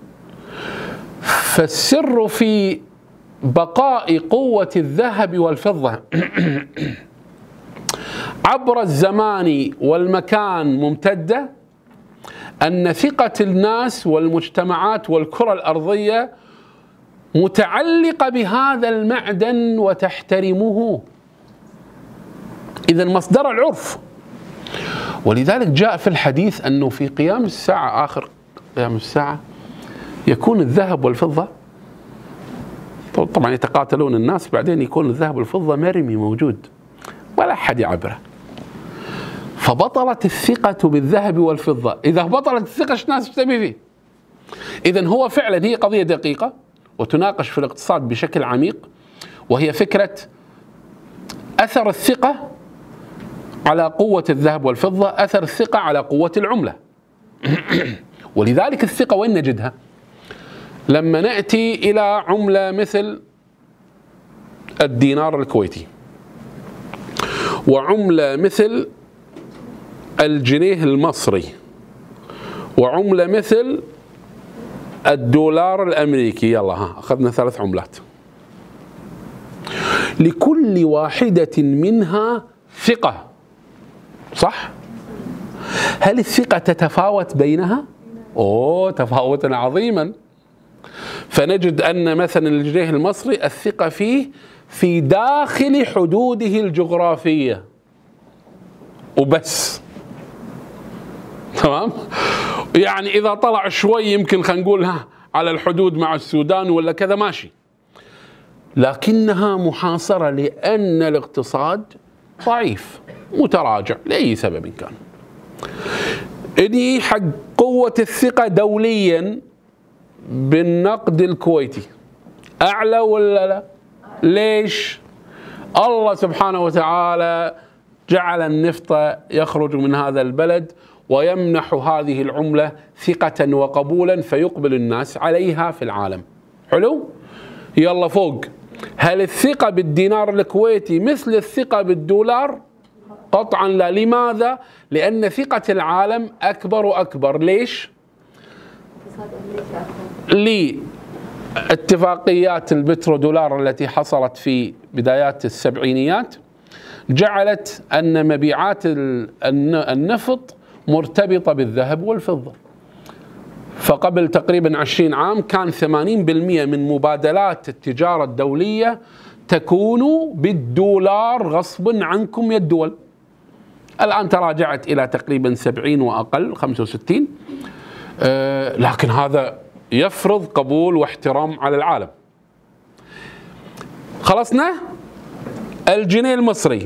فالسر في بقاء قوة الذهب والفضة عبر الزمان والمكان ممتدة أن ثقة الناس والمجتمعات والكرة الأرضية متعلقة بهذا المعدن وتحترمه. إذا مصدر العرف. ولذلك جاء في الحديث أنه في قيام الساعة، آخر قيام الساعة، يكون الذهب والفضة طبعا يتقاتلون الناس، بعدين يكون الذهب والفضة مرمي موجود ولا أحد يعبره. فبطلت الثقة بالذهب والفضة. إذا بطلت الثقة ايش الناس تبي فيه؟ إذا هو فعلا هي قضية دقيقة وتناقش في الاقتصاد بشكل عميق، وهي فكرة أثر الثقة على قوة الذهب والفضة، أثر الثقة على قوة العملة. ولذلك الثقة وين نجدها؟ لما نأتي إلى عملة مثل الدينار الكويتي، وعملة مثل الجنيه المصري، وعملة مثل الدولار الأمريكي. يلا ها أخذنا ثلاث عملات، لكل واحدة منها ثقة، صح؟ هل الثقة تتفاوت بينها؟ أوه تفاوتا عظيما. فنجد أن مثلا الجنيه المصري الثقة فيه في داخل حدوده الجغرافية وبس، تمام؟ يعني إذا طلع شوي يمكن خلينا نقول على الحدود مع السودان ولا كذا ماشي، لكنها محاصرة لأن الاقتصاد ضعيف متراجع لأي سبب كان. إني حق قوة الثقة دوليا بالنقد الكويتي أعلى ولا لا؟ ليش؟ الله سبحانه وتعالى جعل النفط يخرج من هذا البلد ويمنح هذه العملة ثقة وقبولا فيقبل الناس عليها في العالم. حلو؟ يلا فوق. هل الثقة بالدينار الكويتي مثل الثقة بالدولار؟ قطعا لا. لماذا؟ لأن ثقة العالم أكبر وأكبر. ليش؟ لاتفاقيات البترو دولار التي حصلت في بدايات السبعينيات جعلت أن مبيعات النفط مرتبطة بالذهب والفضة. فقبل تقريبا عشرين عام كان ثمانين بالمئة من مبادلات التجارة الدولية تكون بالدولار غصبا عنكم يا الدول. الآن تراجعت إلى تقريبا سبعين وأقل، خمسة وستين. أه لكن هذا يفرض قبول واحترام على العالم. خلصنا. الجنيه المصري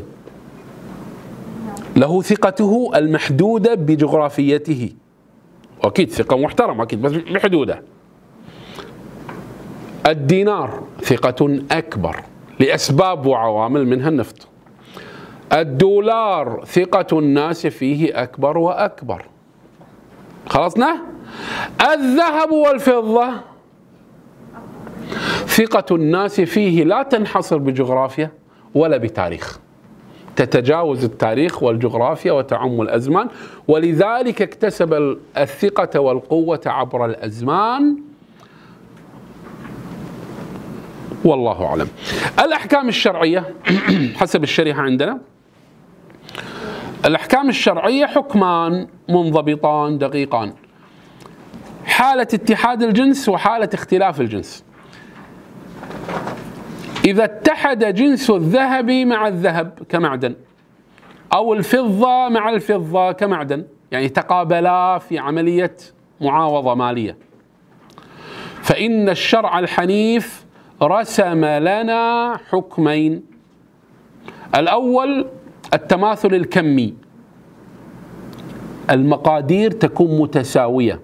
له ثقته المحدودة بجغرافيته، وأكيد ثقة محترمة أكيد بس محدودة. الدينار ثقة أكبر لأسباب وعوامل منها النفط. الدولار ثقة الناس فيه أكبر وأكبر. خلصنا. الذهب والفضة ثقة الناس فيه لا تنحصر بجغرافيا ولا بتاريخ، تتجاوز التاريخ والجغرافيا وتعم الأزمان، ولذلك اكتسب الثقة والقوة عبر الأزمان. والله أعلم. الأحكام الشرعية حسب الشريحة عندنا، الأحكام الشرعية حكمان منضبطان دقيقان: حالة اتحاد الجنس وحالة اختلاف الجنس. إذا اتحد جنس الذهب مع الذهب كمعدن، أو الفضة مع الفضة كمعدن، يعني تقابلا في عملية معاوضة مالية، فإن الشرع الحنيف رسم لنا حكمين. الأول التماثل الكمي، المقادير تكون متساوية،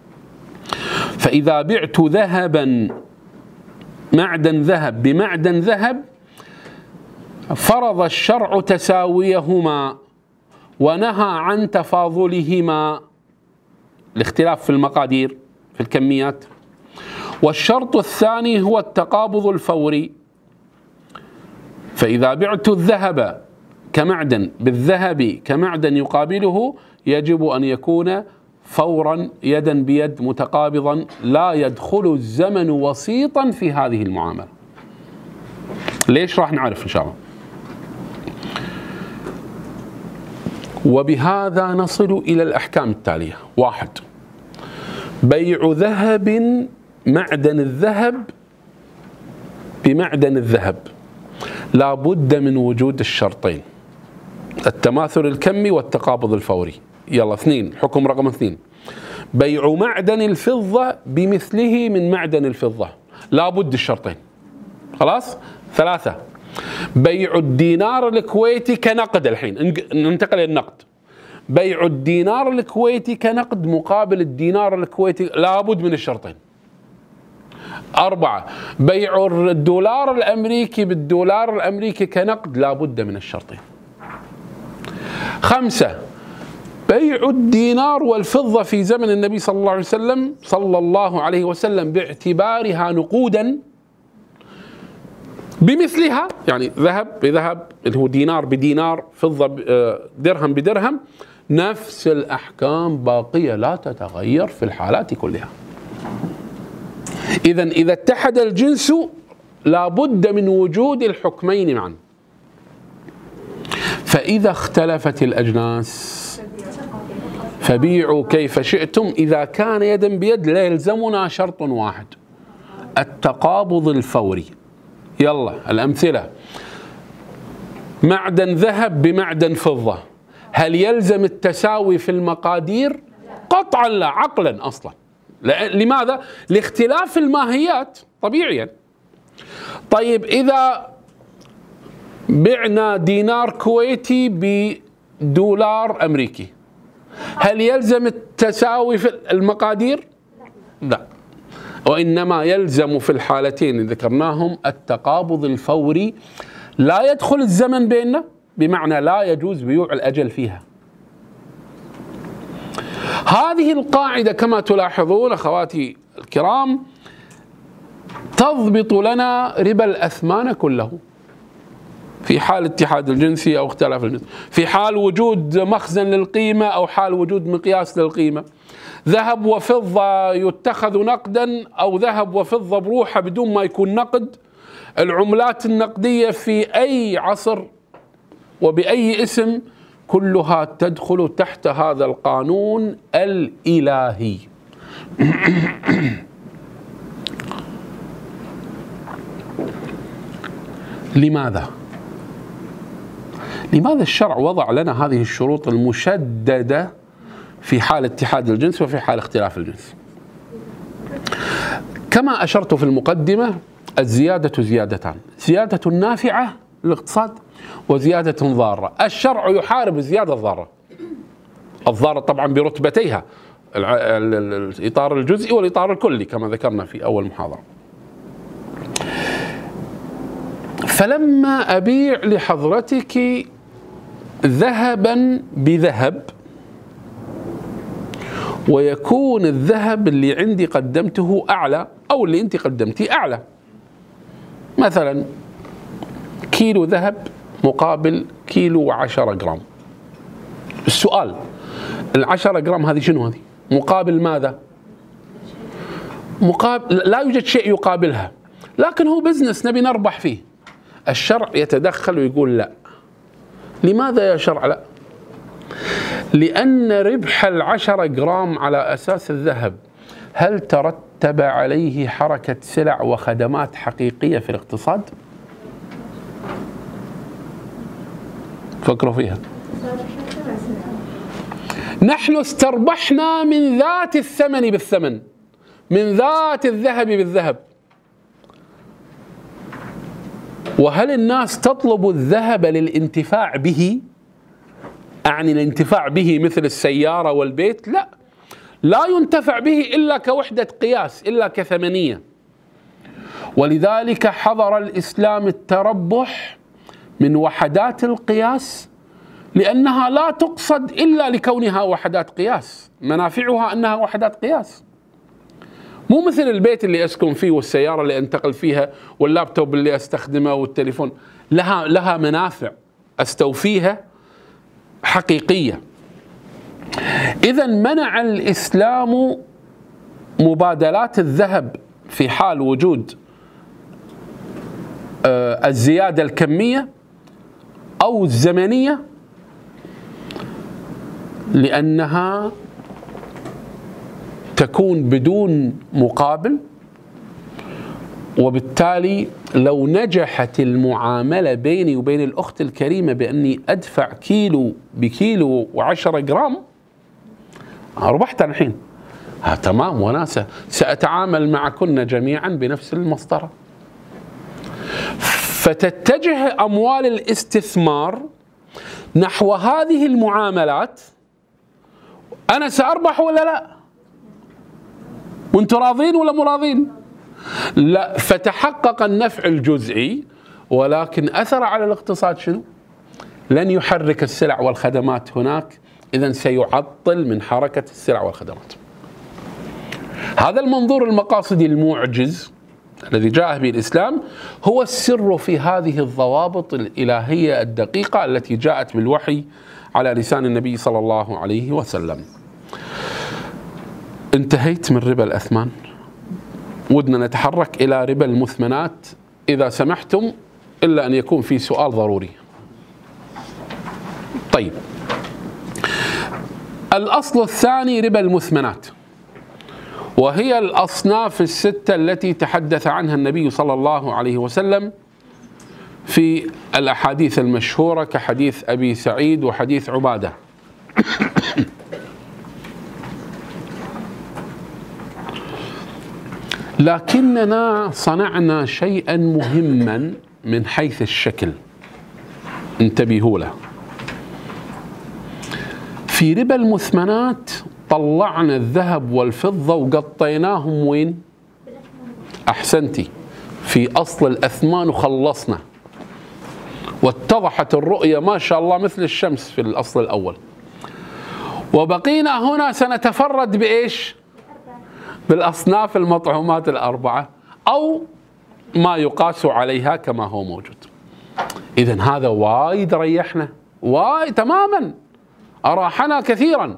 فإذا بعت ذهبا معدن ذهب بمعدن ذهب فرض الشرع تساويهما ونهى عن تفاضلهما، الاختلاف في المقادير في الكميات. والشرط الثاني هو التقابض الفوري، فإذا بعت الذهب كمعدن بالذهب كمعدن يقابله يجب أن يكون فورا يدا بيد متقابضا، لا يدخل الزمن وسيطا في هذه المعاملة. ليش؟ راح نعرف إن شاء الله. وبهذا نصل إلى الأحكام التالية. واحد: بيع ذهب معدن الذهب بمعدن الذهب لا بد من وجود الشرطين: التماثل الكمي والتقابض الفوري. يلا اثنين، حكم رقم اثنين: بيع معدن الفضة بمثله من معدن الفضة لا بد الشرطين. خلاص. ثلاثة: بيع الدينار الكويتي كنقد. الحين ننتقل إلى النقد. بيع الدينار الكويتي كنقد مقابل الدينار الكويتي لا بد من الشرطين. أربعة: بيع الدولار الأمريكي بالدولار الأمريكي كنقد لا بد من الشرطين. خمسة: بيع الدينار والفضة في زمن النبي صلى الله عليه وسلم صلى الله عليه وسلم باعتبارها نقودا بمثلها، يعني ذهب بذهب اللي هو دينار بدينار، فضة درهم بدرهم، نفس الأحكام باقية لا تتغير في الحالات كلها. إذن إذا اتحد الجنس لا بد من وجود الحكمين معا. فإذا اختلفت الأجناس فبيعوا كيف شئتم. إذا كان يدا بيد لا يلزمنا شرط واحد: التقابض الفوري. يلا الأمثلة: معدن ذهب بمعدن فضة، هل يلزم التساوي في المقادير؟ قطعا لا، عقلا أصلا. لماذا؟ لاختلاف الماهيات طبيعيا. طيب إذا بعنا دينار كويتي بدولار أمريكي، هل يلزم التساوي في المقادير؟ لا، وإنما يلزم في الحالتين اللي ذكرناهم التقابض الفوري، لا يدخل الزمن بيننا، بمعنى لا يجوز بيوع الأجل فيها. هذه القاعدة كما تلاحظون أخواتي الكرام تضبط لنا ربا الأثمان كله في حال اتحاد الجنسي أو اختلاف الجنس، في حال وجود مخزن للقيمة أو حال وجود مقياس للقيمة. ذهب وفضة يتخذ نقدا أو ذهب وفضة بروحها بدون ما يكون نقد. العملات النقدية في أي عصر وبأي اسم، كلها تدخل تحت هذا القانون الإلهي. لماذا؟ لماذا الشرع وضع لنا هذه الشروط المشددة في حال اتحاد الجنس وفي حال اختلاف الجنس؟ كما أشرت في المقدمة، الزيادة زيادتان: زيادة نافعة للاقتصاد وزيادة ضارة. الشرع يحارب الزيادة الضارة، الضارة طبعا برتبتيها، الإطار الجزئي والإطار الكلي كما ذكرنا في أول محاضرة. فلما أبيع لحضرتك ذهبا بذهب، ويكون الذهب اللي عندي قدمته أعلى أو اللي أنت قدمتيه أعلى، مثلا كيلو ذهب مقابل كيلو وعشرة جرام. السؤال: العشرة جرام هذه شنو هذه؟ مقابل ماذا؟ مقابل، لا يوجد شيء يقابلها، لكن هو بزنس نبي نربح فيه. الشرع يتدخل ويقول لا. لماذا يا شرع لا؟ لأن ربح العشرة جرام على أساس الذهب هل ترتب عليه حركة سلع وخدمات حقيقية في الاقتصاد؟ فكروا فيها. نحن استربحنا من ذات الثمن بالثمن، من ذات الذهب بالذهب. وهل الناس تطلب الذهب للانتفاع به؟ أعني الانتفاع به مثل السيارة والبيت؟ لا، لا ينتفع به إلا كوحدة قياس، إلا كثمنية. ولذلك حظر الإسلام التربح من وحدات القياس، لأنها لا تقصد إلا لكونها وحدات قياس، منافعها أنها وحدات قياس. مو مثل البيت اللي أسكن فيه والسيارة اللي أنتقل فيها واللابتوب اللي أستخدمه والتليفون، لها لها منافع أستوفيها حقيقية. إذا منع الإسلام مبادلات الذهب في حال وجود الزيادة الكمية أو الزمنية، لأنها تكون بدون مقابل، وبالتالي لو نجحت المعاملة بيني وبين الأخت الكريمة بأني أدفع كيلو بكيلو وعشرة جرام، ربحت الحين. ها تمام وناسة، سأتعامل معكن جميعا بنفس المسطرة. فتتجه أموال الاستثمار نحو هذه المعاملات. أنا سأربح ولا لا؟ وانتم راضين ولا مو راضين؟ لا. فتحقق النفع الجزئي، ولكن أثر على الاقتصاد شنو؟ لن يحرك السلع والخدمات هناك، إذن سيعطل من حركة السلع والخدمات. هذا المنظور المقاصدي المعجز الذي جاء به الإسلام هو السر في هذه الضوابط الإلهية الدقيقة التي جاءت بالوحي على لسان النبي صلى الله عليه وسلم. انتهيت من ربا الأثمان، ودنا نتحرك إلى ربا المثمنات إذا سمحتم، إلا أن يكون في سؤال ضروري. طيب، الأصل الثاني ربا المثمنات، وهي الأصناف الستة التي تحدث عنها النبي صلى الله عليه وسلم في الأحاديث المشهورة كحديث أبي سعيد وحديث عبادة. لكننا صنعنا شيئا مهما من حيث الشكل، انتبهوا له. في ربا المثمنات طلعنا الذهب والفضة وقطيناهم وين؟ أحسنتي، في أصل الأثمان، وخلصنا واتضحت الرؤية ما شاء الله مثل الشمس في الأصل الأول. وبقينا هنا سنتفرد بإيش؟ بالأصناف المطعومات الأربعة أو ما يقاس عليها كما هو موجود. إذن هذا وايد ريحنا، وايد تماما، أراحنا كثيرا.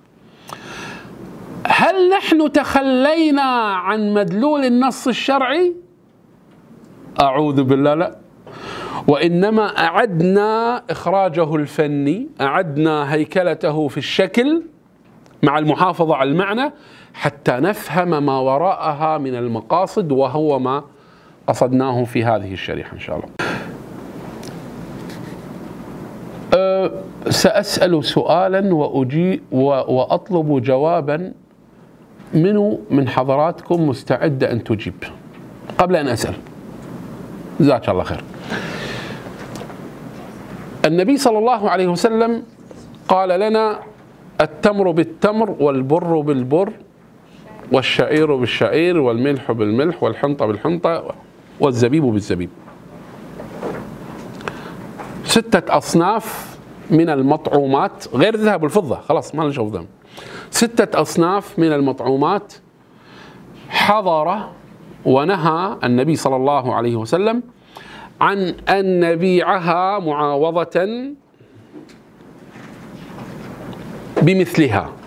هل نحن تخلينا عن مدلول النص الشرعي؟ أعوذ بالله، لا. وإنما أعدنا إخراجه الفني، أعدنا هيكلته في الشكل مع المحافظة على المعنى حتى نفهم ما وراءها من المقاصد، وهو ما قصدناه في هذه الشريحة إن شاء الله. أه سأسأل سؤالا وأجي وأطلب جوابا منو من حضراتكم مستعدة أن تجيب قبل أن أسأل. جزاك الله خير. النبي صلى الله عليه وسلم قال لنا: التمر بالتمر والبر بالبر والشعير بالشعير والملح بالملح والحنطة بالحنطة والزبيب بالزبيب. ستة أصناف من المطعومات غير الذهب والفضة، خلاص ما نشوف ذم. ستة أصناف من المطعومات حضر ونهى النبي صلى الله عليه وسلم عن أن نبيعها معاوضة بمثلها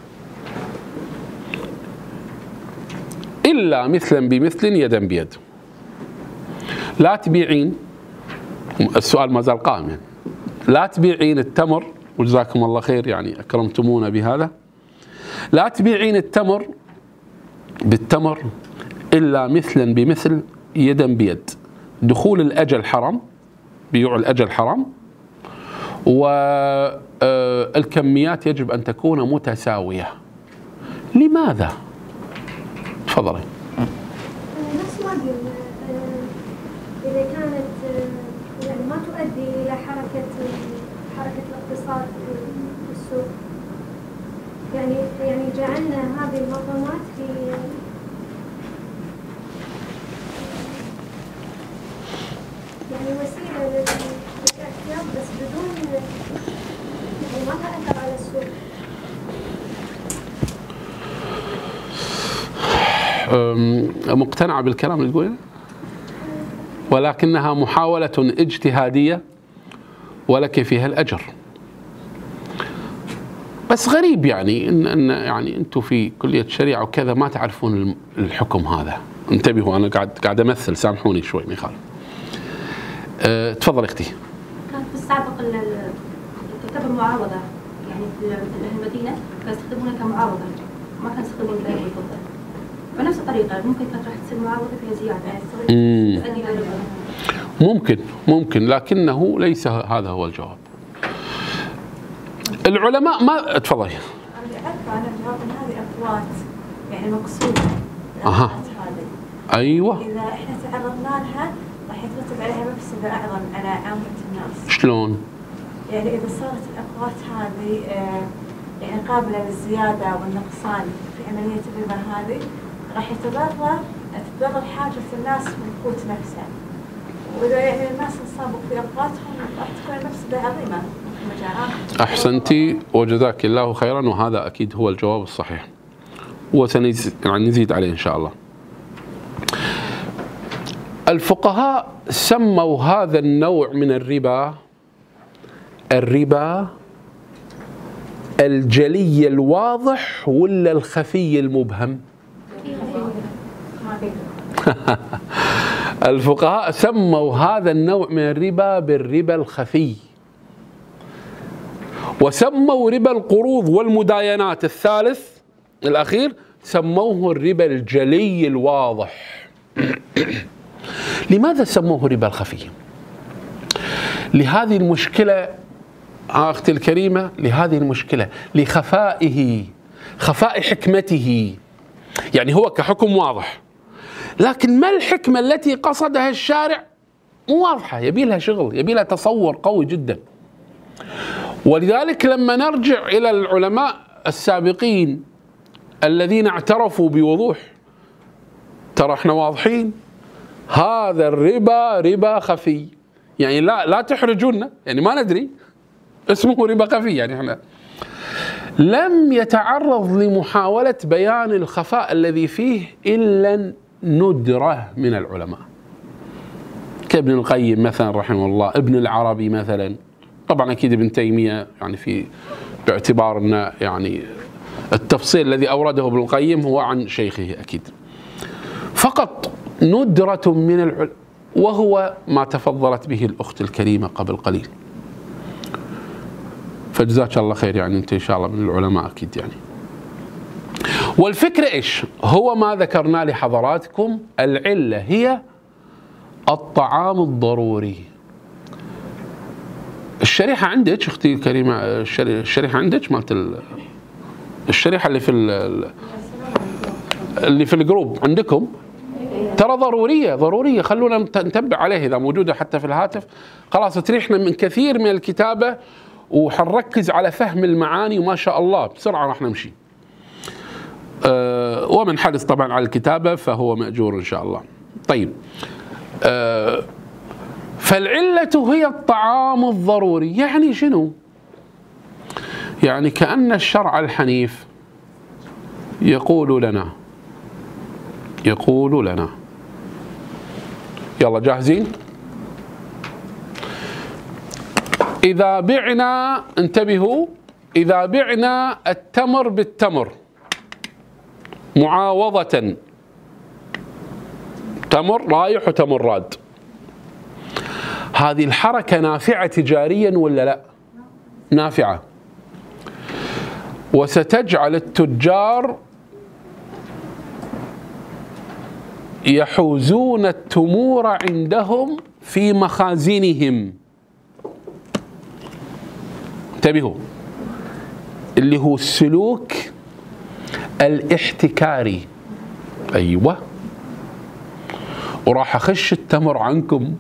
إلا مثلا بمثل يدا بيد. لا تبيعين، السؤال ما زال قائم يعني، لا تبيعين التمر، وجزاكم الله خير يعني أكرمتمونا بهذا، لا تبيعين التمر بالتمر إلا مثلا بمثل يدا بيد. دخول الأجل حرام، بيوع الأجل حرام، والكميات يجب أن تكون متساوية. لماذا؟ تفضلي. نفس ما قلنا، إذا كانت يعني ما تؤدي إلى حركة حركة الاقتصاد في السوق، يعني يعني جعلنا هذه المطعومات في يعني وسيلة للاحتياط بس بدون يعني ما تأثر على السوق. مقتنعة بالكلام اللي تقوله؟ ولكنها محاولة اجتهادية ولك فيها الأجر. بس غريب يعني ان ان يعني انتم في كلية شريعة وكذا ما تعرفون الحكم هذا. انتبهوا، انا قاعد قاعد امثل، سامحوني شوي ما يخالف. أه تفضل اختي. كانت في السابق تعتبر معاوضة، يعني في المدينة كانوا يستخدمونها كمعاوضة، ما كانوا يستخدمون الذهب والفضة. بنفس الطريقة ممكن كانت راح تصير معاوضة فيها زيادة، يعني ممكن ممكن لكنه ليس هذا هو الجواب. العلماء ما تفضلي. أنا أعرف أنا جواب أن هذه أقوات يعني مقصودة. أها. هذه. أيوة. إذا إحنا تعرضنا لها راح يترتب عليها مفسدة أعظم على عامة الناس. شلون؟ يعني إذا صارت الأقوات هذه يعني قابلة للزيادة والنقصان في عملية الربا هذه، راح يتضرر تتضرر حاجة الناس من القوت نفسها. وإذا يعني الناس انصابوا في أقواتهم راح تكون مفسدة عظيمة. أحسنتي وجزاك الله خيرا، وهذا أكيد هو الجواب الصحيح وسنزيد يعني نزيد عليه إن شاء الله. الفقهاء سموا هذا النوع من الربا الربا الجلي الواضح ولا الخفي المبهم؟ الفقهاء سموا هذا النوع من الربا بالربا الخفي، وسموا ربا القروض والمداينات الثالث الأخير سموه الربا الجلي الواضح. لماذا سموه ربا الخفي؟ لهذه المشكلة أختي الكريمة، لهذه المشكلة، لخفائه، خفاء حكمته. يعني هو كحكم واضح، لكن ما الحكمة التي قصدها الشارع مو واضحة، يبي لها شغل، يبي لها تصور قوي جدا. ولذلك لما نرجع إلى العلماء السابقين الذين اعترفوا بوضوح، ترى احنا واضحين، هذا الربا ربا خفي، يعني لا لا تحرجونا، يعني ما ندري، اسمه ربا خفي، يعني احنا لم يتعرض لمحاولة بيان الخفاء الذي فيه إلا ندرة من العلماء، كابن القيم مثلا رحمه الله، ابن العربي مثلا، طبعا أكيد ابن تيمية، يعني في باعتبار أن يعني التفصيل الذي أورده ابن القيم هو عن شيخه أكيد. فقط ندرة من العلماء، وهو ما تفضلت به الأخت الكريمة قبل قليل. فجزاك الله خير، يعني أنت إن شاء الله من العلماء أكيد يعني. والفكرة إيش؟ هو ما ذكرنا لحضراتكم، العلة هي الطعام الضروري. الشريحة عندك أختي الكريمة، الشريحة عندك مالت الشريحة اللي في اللي في الجروب عندكم، ترى ضرورية ضرورية، خلونا نتبع عليه إذا موجودة حتى في الهاتف، خلاص تريحنا من كثير من الكتابة وحنركز على فهم المعاني، وما شاء الله بسرعة راح نمشي. أه ومن حرص طبعا على الكتابة فهو مأجور إن شاء الله. طيب، أه فالعلة هي الطعام الضروري. يعني شنو؟ يعني كأن الشرع الحنيف يقول لنا يقول لنا يلا جاهزين؟ إذا بعنا، انتبهوا، إذا بعنا التمر بالتمر معاوضة، تمر رايح وتمر راد، هذه الحركة نافعة تجاريا ولا لا؟ نافعة، وستجعل التجار يحوزون التمور عندهم في مخازنهم. انتبهوا، اللي هو السلوك الاحتكاري. أيوة، وراح أخش التمر عنكم،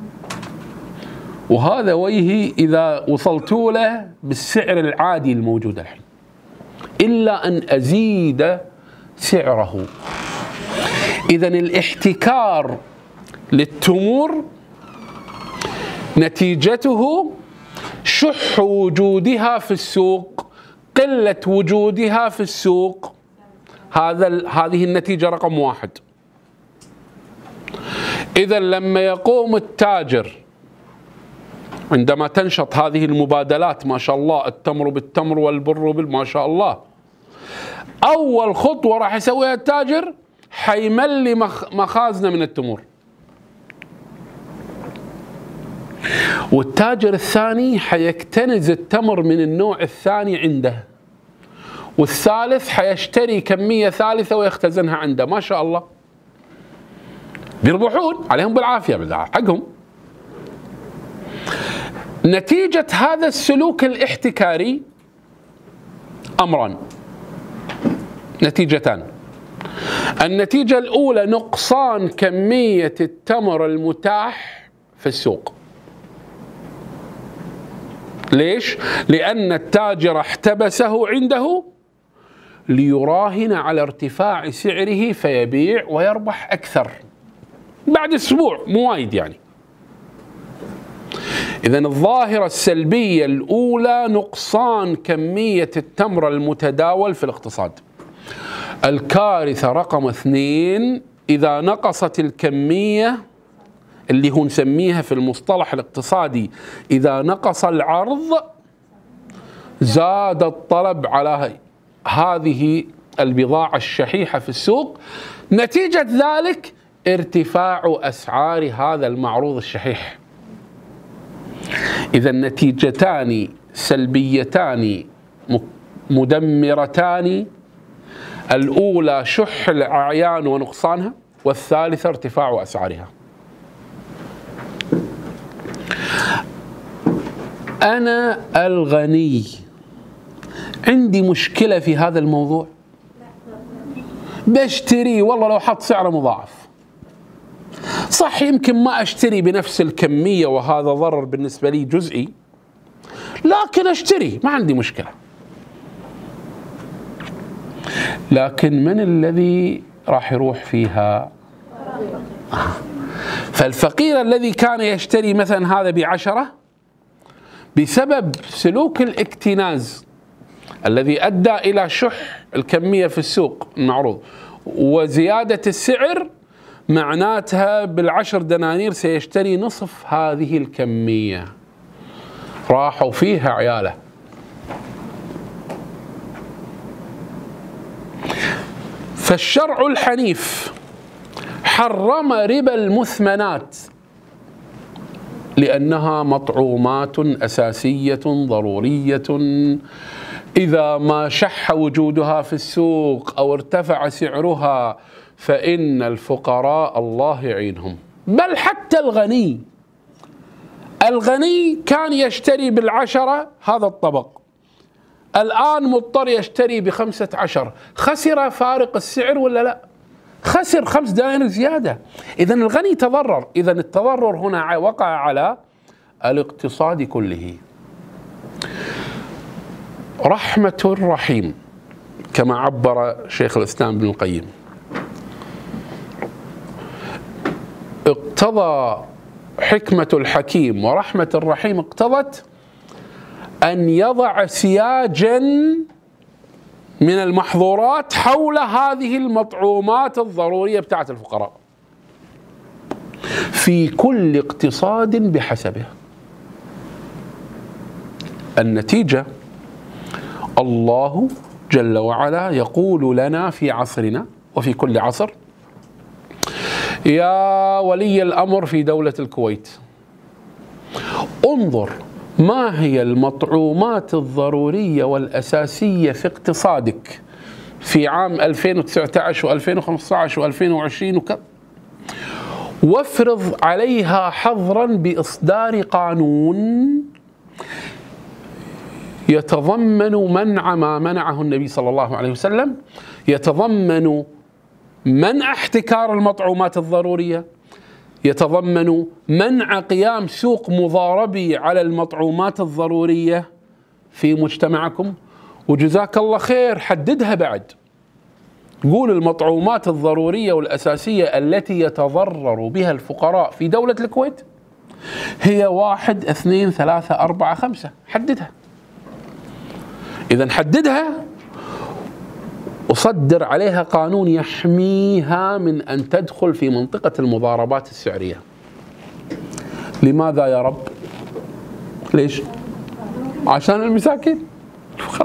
وهذا وجهي إذا وصلتوا له بالسعر العادي الموجود الحين، إلا أن أزيد سعره. إذن الاحتكار للتمور نتيجته شح وجودها في السوق، قلة وجودها في السوق. هذا هذه النتيجة رقم واحد. إذا لما يقوم التاجر عندما تنشط هذه المبادلات، ما شاء الله، التمر بالتمر والبر بال ما شاء الله، أول خطوة راح يسويها التاجر حيملي مخازنه من التمور، والتاجر الثاني حيكتنز التمر من النوع الثاني عنده، والثالث حيشتري كمية ثالثة ويختزنها عنده. ما شاء الله بيربحون عليهم بالعافية حقهم. نتيجة هذا السلوك الاحتكاري أمران، نتيجتان. النتيجة الأولى نقصان كمية التمر المتاح في السوق. ليش؟ لأن التاجر احتبسه عنده ليراهن على ارتفاع سعره فيبيع ويربح أكثر بعد أسبوع، مو وايد يعني. إذن الظاهرة السلبية الأولى نقصان كمية التمر المتداول في الاقتصاد. الكارثة رقم اثنين، إذا نقصت الكمية اللي هو نسميها في المصطلح الاقتصادي، إذا نقص العرض زاد الطلب على هذه البضاعة الشحيحة في السوق، نتيجة ذلك ارتفاع أسعار هذا المعروض الشحيح. إذا النتيجتان سلبيتان مدمرتان، الأولى شح الأعيان ونقصانها، والثالثة ارتفاع أسعارها. أنا الغني عندي مشكلة في هذا الموضوع، بشتري والله لو حط سعره مضاعف. صح يمكن ما أشتري بنفس الكمية وهذا ضرر بالنسبة لي جزئي، لكن أشتري ما عندي مشكلة. لكن من الذي راح يروح فيها؟ فالفقير الذي كان يشتري مثلا هذا بعشرة، بسبب سلوك الاكتناز الذي أدى إلى شح الكمية في السوق المعروض وزيادة السعر، معناتها بالعشر دنانير سيشتري نصف هذه الكمية، راحوا فيها عياله. فالشرع الحنيف حرم ربا المثمنات لأنها مطعومات أساسية ضرورية، إذا ما شح وجودها في السوق أو ارتفع سعرها فإن الفقراء الله يعينهم. بل حتى الغني الغني كان يشتري بالعشرة هذا الطبق، الآن مضطر يشتري بخمسة عشر، خسر فارق السعر ولا لا؟ خسر خمس دنانير زيادة. إذن الغني تضرر. إذن التضرر هنا وقع على الاقتصاد كله. رحمة الرحيم كما عبر شيخ الإسلام ابن القيم، اقتضى حكمة الحكيم ورحمة الرحيم اقتضت أن يضع سياجا من المحظورات حول هذه المطعومات الضرورية بتاعت الفقراء، في كل اقتصاد بحسبه. النتيجة الله جل وعلا يقول لنا في عصرنا وفي كل عصر: يا ولي الأمر في دولة الكويت، انظر ما هي المطعومات الضرورية والأساسية في اقتصادك في عام ألفين وتسعة عشر وألفين وخمسة عشر وألفين وعشرين وكذا، وافرض عليها حظرا بإصدار قانون يتضمن منع ما منعه النبي صلى الله عليه وسلم، يتضمن منع احتكار المطعومات الضرورية، يتضمن منع قيام سوق مضاربي على المطعومات الضرورية في مجتمعكم. وجزاك الله خير حددها بعد، قول المطعومات الضرورية والأساسية التي يتضرر بها الفقراء في دولة الكويت هي واحد اثنين ثلاثة أربعة خمسة، حددها. إذن حددها وصدر عليها قانون يحميها من أن تدخل في منطقة المضاربات السعرية. لماذا يا رب؟ ليش؟ عشان المساكين الفقراء.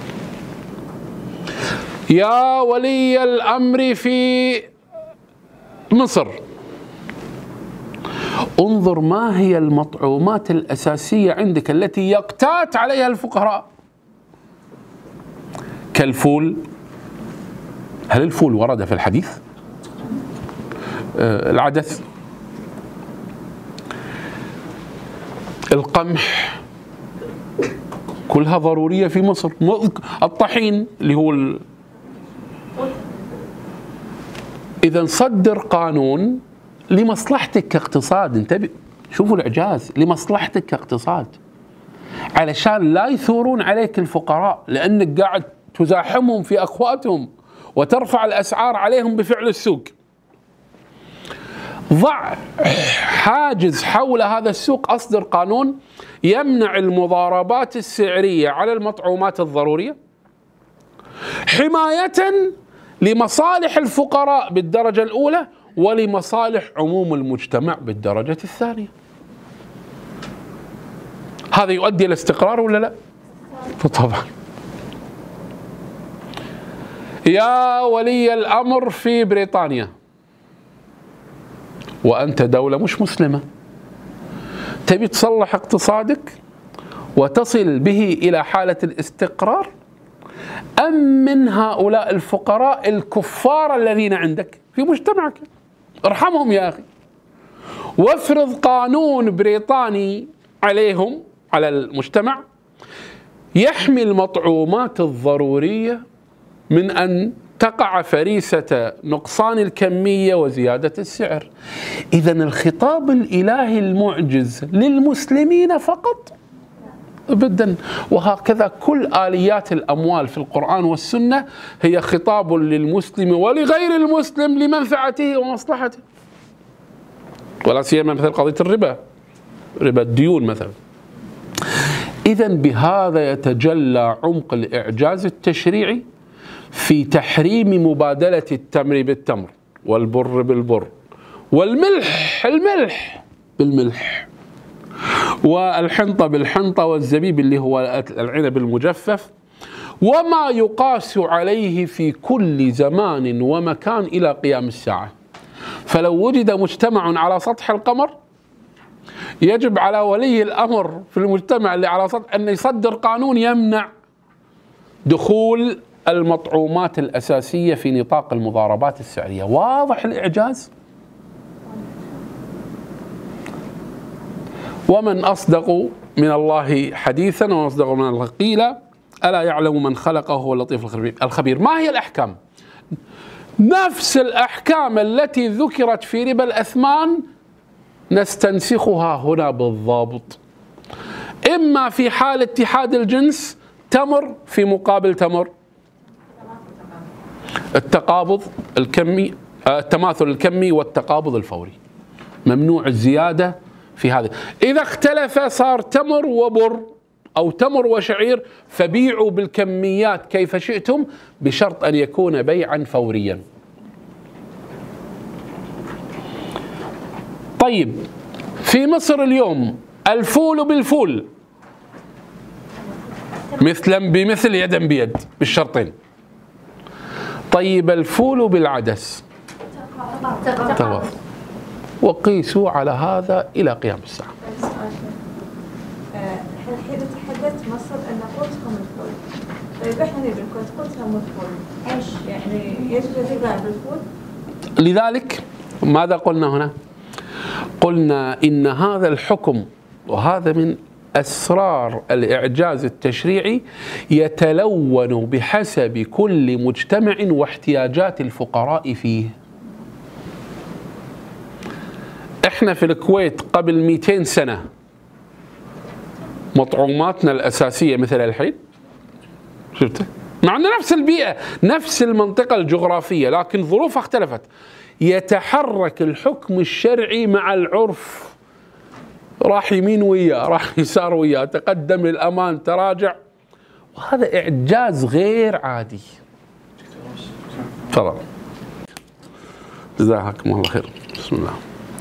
يا ولي الأمر في مصر، انظر ما هي المطعومات الأساسية عندك التي يقتات عليها الفقراء، كالفول. هل الفول ورد في الحديث؟ آه العدس، القمح، كلها ضرورية في مصر. الطحين اللي هو ال... إذا صدر قانون لمصلحتك كاقتصاد، انتبه شوفوا الإعجاز، لمصلحتك كاقتصاد، علشان لا يثورون عليك الفقراء لأنك قاعد تزاحمهم في أقواتهم وترفع الأسعار عليهم بفعل السوق. ضع حاجز حول هذا السوق، أصدر قانون يمنع المضاربات السعرية على المطعومات الضرورية حماية لمصالح الفقراء بالدرجة الأولى ولمصالح عموم المجتمع بالدرجة الثانية. هذا يؤدي إلى استقرار ولا لا؟ طبعا. يا ولي الأمر في بريطانيا، وأنت دولة مش مسلمة، تبي تصلح اقتصادك وتصل به إلى حالة الاستقرار، أم من هؤلاء الفقراء الكفار الذين عندك في مجتمعك؟ ارحمهم يا أخي، وافرض قانون بريطاني عليهم على المجتمع يحمي المطعومات الضرورية من أن تقع فريسة نقصان الكمية وزيادة السعر. إذن الخطاب الإلهي المعجز للمسلمين فقط أبدا. وهكذا كل آليات الأموال في القرآن والسنة هي خطاب للمسلم ولغير المسلم لمنفعته ومصلحته، ولا سيما مثل قضية الربا، ربا الديون مثلا. إذن بهذا يتجلى عمق الإعجاز التشريعي في تحريم مبادلة التمر بالتمر والبر بالبر والملح الملح بالملح والحنطة بالحنطة والزبيب اللي هو العنب المجفف، وما يقاس عليه في كل زمان ومكان إلى قيام الساعة. فلو وجد مجتمع على سطح القمر يجب على ولي الأمر في المجتمع اللي على سطح أن يصدر قانون يمنع دخول المطعومات الأساسية في نطاق المضاربات السعرية. واضح الإعجاز؟ ومن أصدق من الله حديثا ومن أصدق من الله قيلا ألا يعلم من خلقه هو اللطيف الخبير. ما هي الأحكام؟ نفس الأحكام التي ذكرت في ربا الأثمان نستنسخها هنا بالضبط. إما في حال اتحاد الجنس تمر في مقابل تمر، التقابض الكمي، التماثل الكمي والتقابض الفوري، ممنوع الزيادة في هذا. إذا اختلف صار تمر وبر أو تمر وشعير فبيعوا بالكميات كيف شئتم بشرط أن يكون بيعا فوريا. طيب في مصر اليوم الفول بالفول مثلا بمثل يدا بيد بالشرطين. طيب الفول بالعدس تقابض، وقيسوا على هذا إلى قيام الساعة. الحين تحدثت مصر أن قوتهم الفول، طيب إحنا بالكويت قوتهم الفول، إيش يعني يجب الربا بالفول؟ لذلك ماذا قلنا هنا؟ قلنا إن هذا الحكم، وهذا من أسرار الإعجاز التشريعي، يتلون بحسب كل مجتمع واحتياجات الفقراء فيه. احنا في الكويت قبل مئتين سنة مطعوماتنا الأساسية مثل الحين، شفت؟ مع أن نفس البيئة نفس المنطقة الجغرافية لكن ظروفها اختلفت. يتحرك الحكم الشرعي مع العرف، راح يمين وياه، راح يسار وياه، تقدم للأمام، تراجع، وهذا إعجاز غير عادي. تفضل. جزاكم الله خير. بسم الله.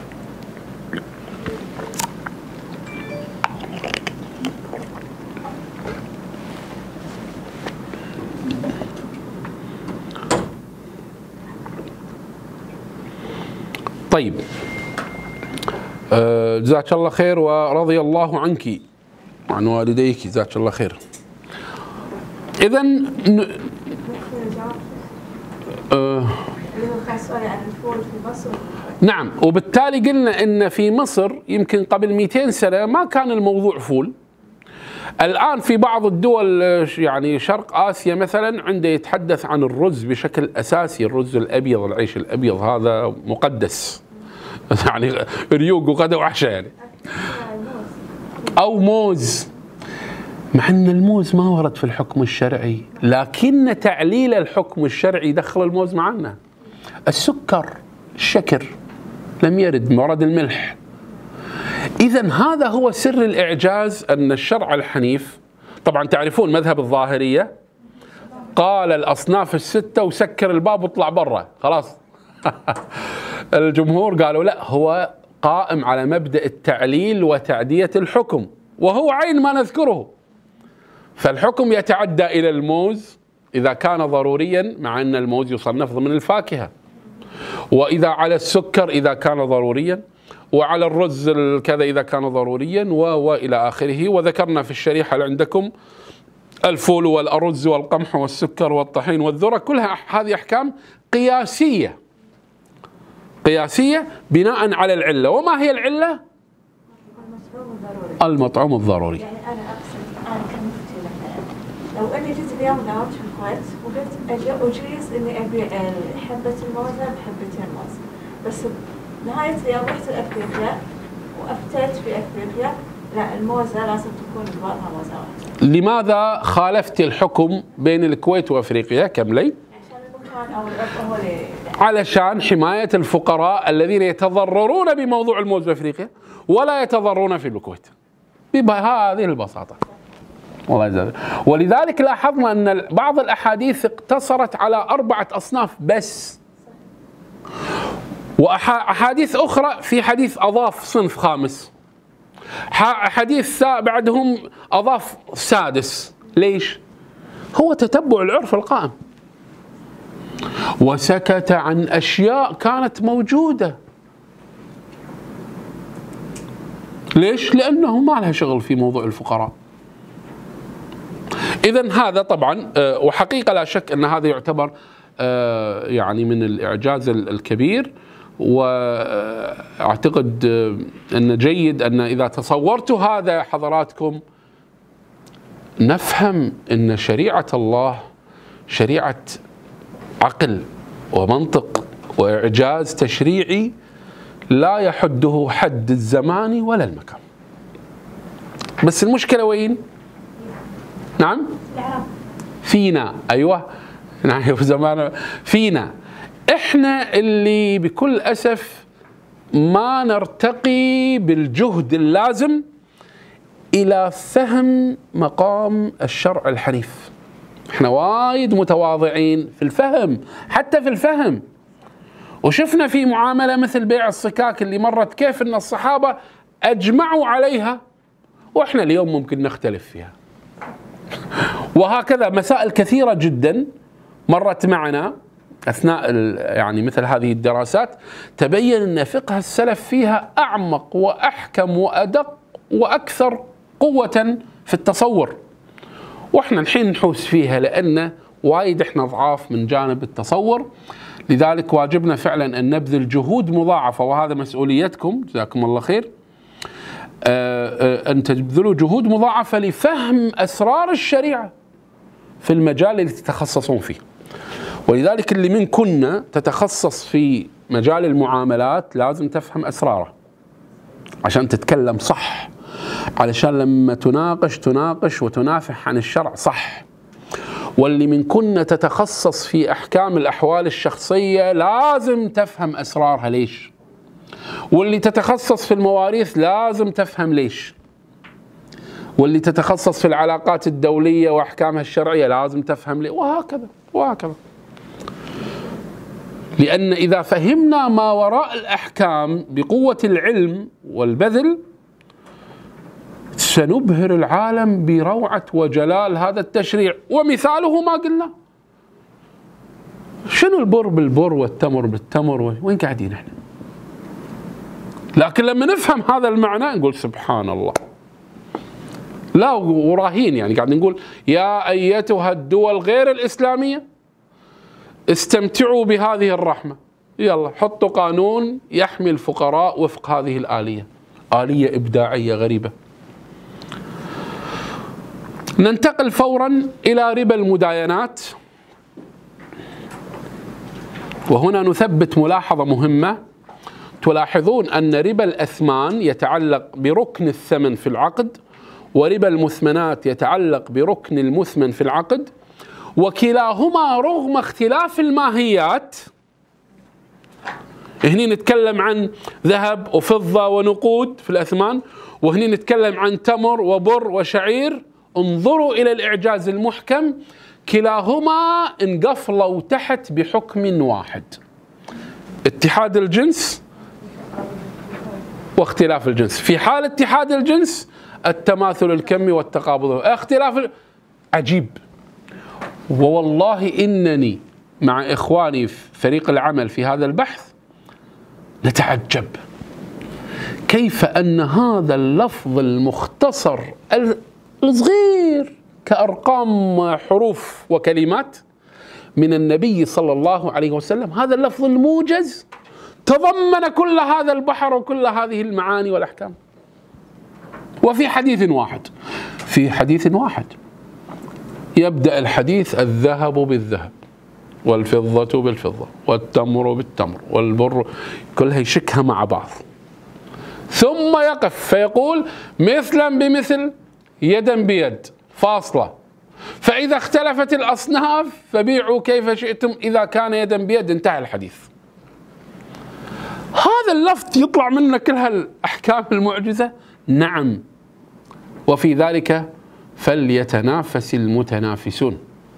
طيب أه جزاك الله خير ورضي الله عنك وعن والديك، جزاك الله خير. إذا ن... أه نعم، وبالتالي قلنا إن في مصر يمكن قبل مئتين سنة ما كان الموضوع فول. الآن في بعض الدول يعني شرق آسيا مثلا عنده يتحدث عن الرز بشكل أساسي، الرز الأبيض، العيش الأبيض هذا مقدس يعني ريوق وغدا وعشاء يعني. أو موز، مع أن الموز ما ورد في الحكم الشرعي، لكن تعليل الحكم الشرعي دخل الموز معنا. السكر، الشكر لم يرد، ورد الملح. إذن هذا هو سر الإعجاز، أن الشرع الحنيف، طبعا تعرفون مذهب الظاهرية قال الأصناف الستة وسكر الباب واطلع برا خلاص. الجمهور قالوا لا، هو قائم على مبدأ التعليل وتعدية الحكم، وهو عين ما نذكره. فالحكم يتعدى إلى الموز إذا كان ضروريا، مع أن الموز يصنف ضمن الفاكهة، وإذا على السكر إذا كان ضروريا، وعلى الرز كذا إذا كان ضروريا، وإلى آخره. وذكرنا في الشريحة اللي عندكم الفول والأرز والقمح والسكر والطحين والذرة، كلها هذه أحكام قياسية قياسية بناء على العلة. وما هي العلة؟ المطعوم الضروري. يعني أنا أقصد أنا كمفتي مثلا لو أني جيت اليوم داومت في الكويت وقلت أجيز إني أبيع حبة الموزة بحبتين موز، بس نهاية اليوم رحت لأفريقيا وأفتيت في أفريقيا لا، الموزة لازم تكون ببعضها موزة واحدة. لماذا خالفت الحكم بين الكويت وأفريقيا؟ كم لي؟ علشان حماية الفقراء الذين يتضررون بموضوع الموز بأفريقيا ولا يتضررون في الكويت، بهذه البساطة. الله يجزاك. ولذلك لاحظنا أن بعض الأحاديث اقتصرت على أربعة أصناف بس، وأحاديث أخرى في حديث أضاف صنف خامس، حديث بعدهم أضاف سادس. ليش؟ هو تتبع العرف القائم، وسكت عن أشياء كانت موجودة. ليش؟ لأنه ما لها شغل في موضوع الفقراء. إذن هذا طبعا، وحقيقة لا شك أن هذا يعتبر يعني من الإعجاز الكبير، وأعتقد أن جيد أن إذا تصورتوا هذا حضراتكم نفهم أن شريعة الله شريعة عقل ومنطق وإعجاز تشريعي لا يحده حد الزمان ولا المكان. بس المشكلة وين؟ نعم؟ فينا. أيوة، نعم، في زمان فينا إحنا اللي بكل أسف ما نرتقي بالجهد اللازم إلى فهم مقام الشرع الحنيف. إحنا وايد متواضعين في الفهم، حتى في الفهم. وشفنا في معاملة مثل بيع الصكاك اللي مرت كيف أن الصحابة أجمعوا عليها، وإحنا اليوم ممكن نختلف فيها. وهكذا مسائل كثيرة جدا مرت معنا أثناء يعني مثل هذه الدراسات، تبين أن فقه السلف فيها أعمق وأحكم وأدق وأكثر قوة في التصور، وإحنا الحين نحوس فيها لأن وايد إحنا ضعاف من جانب التصور. لذلك واجبنا فعلا أن نبذل جهود مضاعفة، وهذا مسؤوليتكم جزاكم الله خير، أن تبذلوا جهود مضاعفة لفهم أسرار الشريعة في المجال اللي تتخصصون فيه. ولذلك اللي منكن تتخصص في مجال المعاملات لازم تفهم أسراره عشان تتكلم صح، علشان لما تناقش تناقش وتنافح عن الشرع صح. واللي منكن تتخصص في أحكام الأحوال الشخصية لازم تفهم أسرارها ليش. واللي تتخصص في المواريث لازم تفهم ليش. واللي تتخصص في العلاقات الدولية وأحكامها الشرعية لازم تفهم ليه، وهكذا وهكذا. لأن إذا فهمنا ما وراء الأحكام بقوة العلم والبذل سنبهر العالم بروعة وجلال هذا التشريع. ومثاله ما قلنا، شنو البر بالبر والتمر بالتمر، وين قاعدين احنا؟ لكن لما نفهم هذا المعنى نقول سبحان الله، لا وراهين. يعني قاعد نقول يا أيتها الدول غير الإسلامية استمتعوا بهذه الرحمة، يلا حطوا قانون يحمي الفقراء وفق هذه الآلية، آلية إبداعية غريبة. ننتقل فورا إلى ربا المداينات، وهنا نثبت ملاحظة مهمة. تلاحظون أن ربا الأثمان يتعلق بركن الثمن في العقد، وربا المثمنات يتعلق بركن المثمن في العقد، وكلاهما رغم اختلاف الماهيات. هنا نتكلم عن ذهب وفضة ونقود في الأثمان، وهنا نتكلم عن تمر وبر وشعير. انظروا إلى الإعجاز المحكم، كلاهما انقفلوا تحت بحكم واحد: اتحاد الجنس واختلاف الجنس. في حال اتحاد الجنس التماثل الكمي والتقابض، اختلاف عجيب. ووالله إنني مع إخواني في فريق العمل في هذا البحث نتعجب كيف أن هذا اللفظ المختصر الصغير كأرقام حروف وكلمات من النبي صلى الله عليه وسلم، هذا اللفظ الموجز تضمن كل هذا البحر وكل هذه المعاني والأحكام، وفي حديث واحد. في حديث واحد يبدأ الحديث: الذهب بالذهب والفضة بالفضة والتمر بالتمر والبر، كلها يشكها مع بعض، ثم يقف فيقول: مثلا بمثل يدا بيد فاصلة، فإذا اختلفت الأصناف فبيعوا كيف شئتم إذا كان يدا بيد. انتهى الحديث. هذا اللفظ يطلع منه كل هالأحكام المعجزة؟ نعم. وفي ذلك فليتنافس المتنافسون.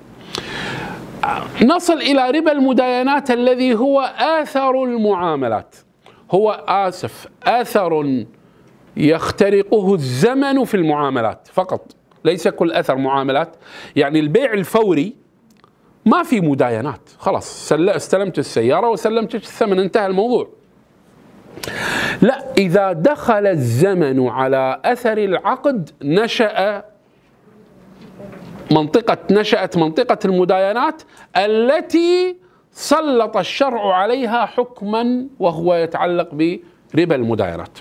نصل إلى ربا المداينات الذي هو آثر المعاملات، هو آسف آثر يخترقه الزمن في المعاملات فقط، ليس كل أثر معاملات. يعني البيع الفوري ما في مداينات، خلاص استلمت السيارة وسلمت الثمن، انتهى الموضوع. لا، إذا دخل الزمن على أثر العقد نشأ منطقة نشأت منطقة المداينات التي سلط الشرع عليها حكما وهو يتعلق بربا المداينات.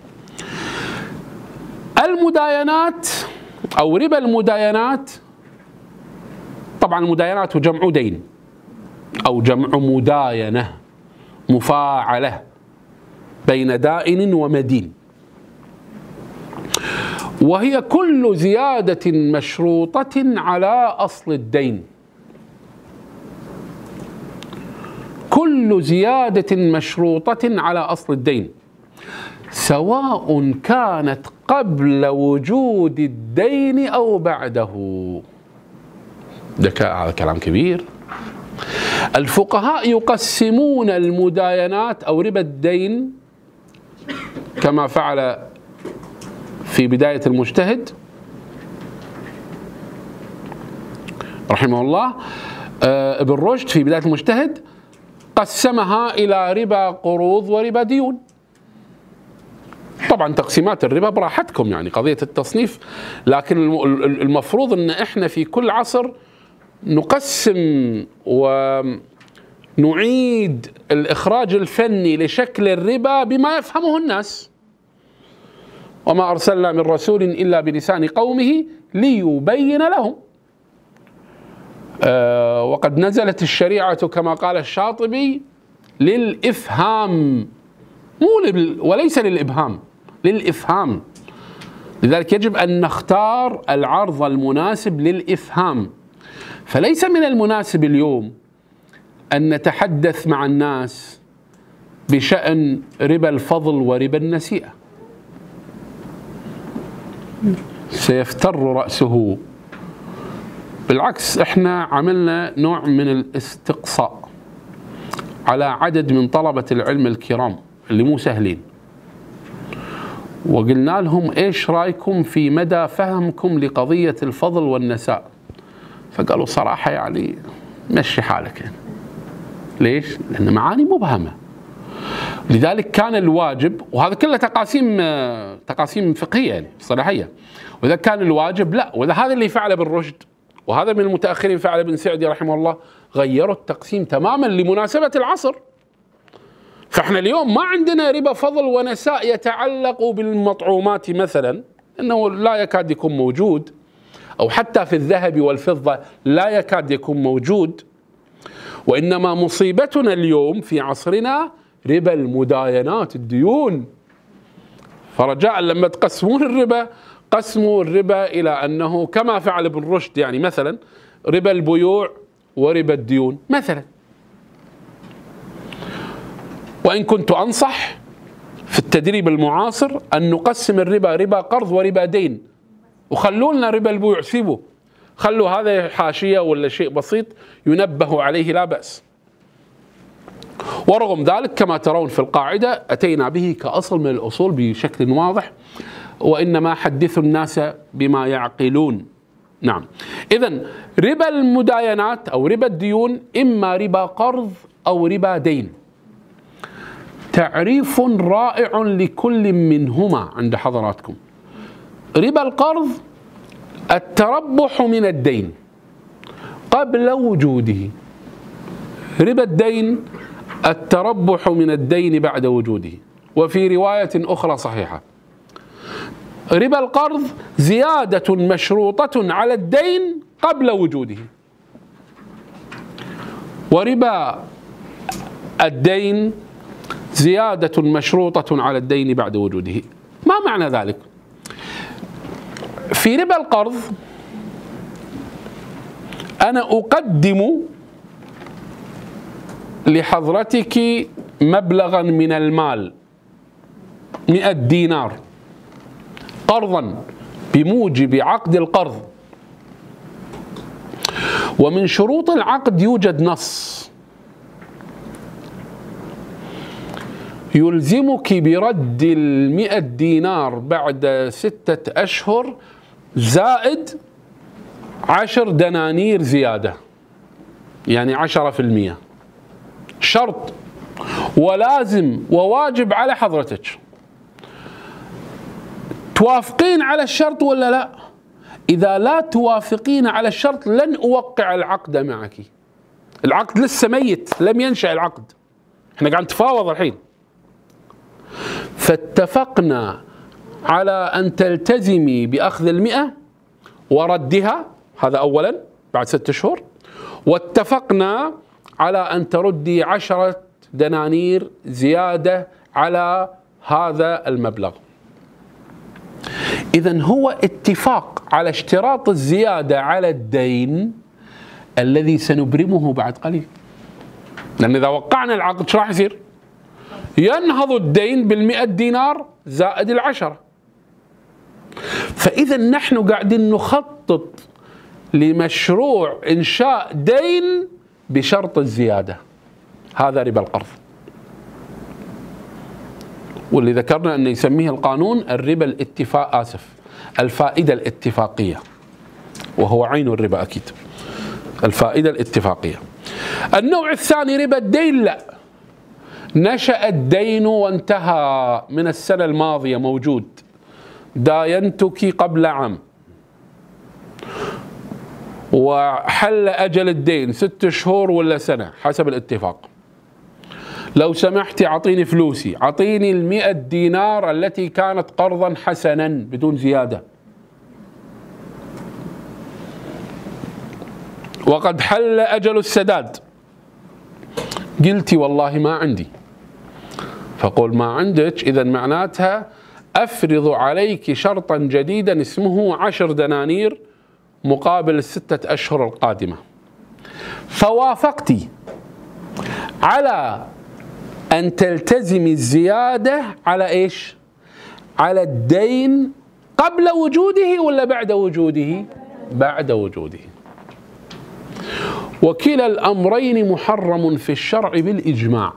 المداينات أو ربا المداينات، طبعا المداينات جمع دين أو جمع مداينة مفاعلة بين دائن ومدين، وهي كل زيادة مشروطة على أصل الدين، كل زيادة مشروطة على أصل الدين سواء كانت قبل وجود الدين أو بعده. ذكاء، هذا كلام كبير. الفقهاء يقسمون المداينات أو ربا الدين كما فعل في بداية المجتهد رحمه الله ابن رشد، في بداية المجتهد قسمها إلى ربا قروض وربا ديون. طبعا تقسيمات الربا براحتكم، يعني قضية التصنيف، لكن المفروض أن احنا في كل عصر نقسم ونعيد الإخراج الفني لشكل الربا بما يفهمه الناس. وما أرسلنا من رسول إلا بلسان قومه ليبين لهم. أه وقد نزلت الشريعة كما قال الشاطبي للإفهام، مو وليس للإبهام، للإفهام. لذلك يجب أن نختار العرض المناسب للإفهام. فليس من المناسب اليوم أن نتحدث مع الناس بشأن ربا الفضل وربا النسيئة، سيفتر رأسه. بالعكس، احنا عملنا نوع من الاستقصاء على عدد من طلبة العلم الكرام اللي مو سهلين، وقلنا لهم ايش رايكم في مدى فهمكم لقضية الفضل والنساء؟ فقالوا صراحة يعني مشي حالك يعني. ليش؟ لأن معاني مبهمة. لذلك كان الواجب، وهذا كله تقاسيم تقاسيم فقهية يعني صلاحية، وإذا كان الواجب لا، وإذا هذا اللي فعله ابن رشد وهذا من المتأخرين فعل ابن سعدي رحمه الله، غيروا التقسيم تماما لمناسبة العصر. فاحنا اليوم ما عندنا ربا فضل ونساء يتعلق بالمطعومات مثلا، انه لا يكاد يكون موجود، او حتى في الذهب والفضة لا يكاد يكون موجود. وانما مصيبتنا اليوم في عصرنا ربا المداينات، الديون. فرجاء لما تقسمون الربا قسموا الربا الى انه كما فعل ابن رشد، يعني مثلا ربا البيوع وربا الديون مثلا. وإن كنت أنصح في التدريب المعاصر أن نقسم الربا ربا قرض وربا دين، وخلوا لنا ربا البيوع، سيبوا، خلوا هذا حاشية ولا شيء بسيط ينبه عليه لا بأس. ورغم ذلك كما ترون في القاعدة أتينا به كأصل من الأصول بشكل واضح، وإنما حدثوا الناس بما يعقلون. نعم، إذن ربا المداينات أو ربا الديون إما ربا قرض أو ربا دين. تعريف رائع لكل منهما عند حضراتكم. ربا القرض التربح من الدين قبل وجوده، ربا الدين التربح من الدين بعد وجوده، وفي رواية أخرى صحيحة ربا القرض زيادة مشروطة على الدين قبل وجوده، وربا الدين زيادة مشروطة على الدين بعد وجوده. ما معنى ذلك؟ في ربا القرض أنا أقدم لحضرتك مبلغا من المال مئة دينار قرضا بموجب عقد القرض، ومن شروط العقد يوجد نص يلزمك برد المئة دينار بعد ستة أشهر زائد عشر دنانير زيادة، يعني عشرة في المئة، شرط ولازم وواجب على حضرتك. توافقين على الشرط ولا لا؟ إذا لا توافقين على الشرط لن أوقع العقد معك. العقد لسه ميت، لم ينشأ العقد، احنا قاعد نتفاوض الحين. فاتفقنا على أن تلتزمي بأخذ المئة وردها، هذا أولا بعد ستة شهور، واتفقنا على أن تردي عشرة دنانير زيادة على هذا المبلغ. إذن هو اتفاق على اشتراط الزيادة على الدين الذي سنبرمه بعد قليل. لأن إذا وقعنا العقد شو راح يصير؟ ينهض الدين بالمئة دينار زائد العشرة. فإذا نحن قاعدين نخطط لمشروع إنشاء دين بشرط الزيادة، هذا ربا القرض، واللي ذكرنا أن يسميه القانون الربا الاتفاق آسف الفائدة الاتفاقية، وهو عين الربا أكيد، الفائدة الاتفاقية. النوع الثاني ربا الدين، لا، نشأ الدين وانتهى من السنة الماضية، موجود، داينتك قبل عام وحل أجل الدين ست شهور ولا سنة حسب الاتفاق، لو سمحتي أعطيني فلوسي، أعطيني المئة دينار التي كانت قرضا حسنا بدون زيادة، وقد حل أجل السداد، قلتي والله ما عندي، فقول ما عندك، إذا معناتها أفرض عليك شرطا جديدا اسمه عشر دنانير مقابل الستة أشهر القادمة. فوافقتي على أن تلتزمي الزيادة على إيش؟ على الدين قبل وجوده ولا بعد وجوده؟ بعد وجوده. وكلا الأمرين محرم في الشرع بالإجماع.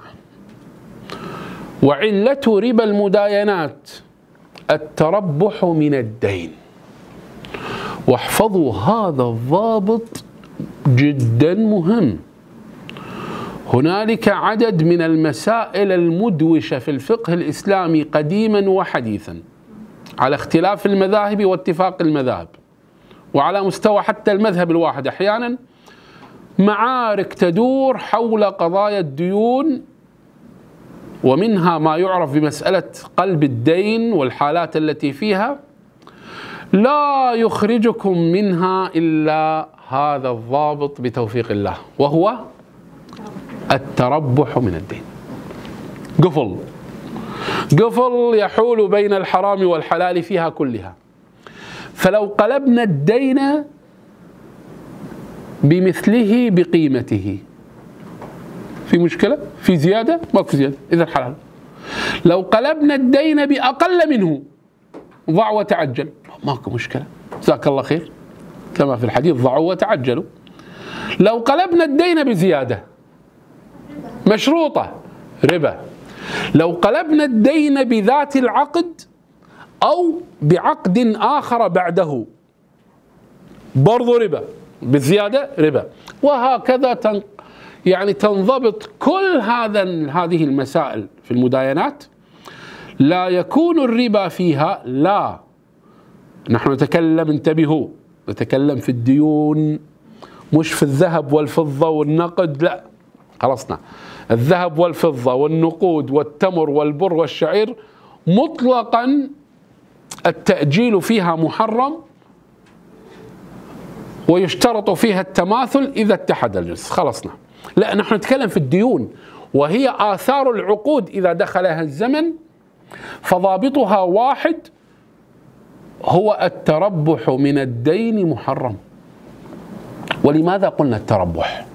وعلة ربا المداينات التربح من الدين. واحفظوا هذا الضابط جدا مهم. هنالك عدد من المسائل المدوشة في الفقه الإسلامي قديما وحديثا على اختلاف المذاهب واتفاق المذاهب، وعلى مستوى حتى المذهب الواحد أحيانا معارك تدور حول قضايا الديون، ومنها ما يعرف بمسألة قلب الدين والحالات التي فيها، لا يخرجكم منها إلا هذا الضابط بتوفيق الله، وهو التربح من الدين. قفل قفل يحول بين الحرام والحلال فيها كلها. فلو قلبنا الدين بمثله بقيمته في مشكلة؟ في زيادة؟ ما في زيادة، إذا حلال. لو قلبنا الدين بأقل منه ضع وتعجل، ماكو مشكلة، جزاك الله خير، كما في الحديث ضعوا وتعجلوا. لو قلبنا الدين بزيادة مشروطة، ربا. لو قلبنا الدين بذات العقد أو بعقد آخر بعده برضو ربا، بالزيادة ربا. وهكذا تن يعني تنضبط كل هذا هذه المسائل في المداينات. لا يكون الربا فيها، لا، نحن نتكلم، انتبهوا، نتكلم في الديون مش في الذهب والفضة والنقد، لا، خلصنا. الذهب والفضة والنقود والتمر والبر والشعير مطلقا التأجيل فيها محرم، ويشترط فيها التماثل إذا اتحد الجنس، خلصنا. لا، نحن نتكلم في الديون، وهي آثار العقود إذا دخلها الزمن، فضابطها واحد، هو التربح من الدين محرم. ولماذا قلنا التربح؟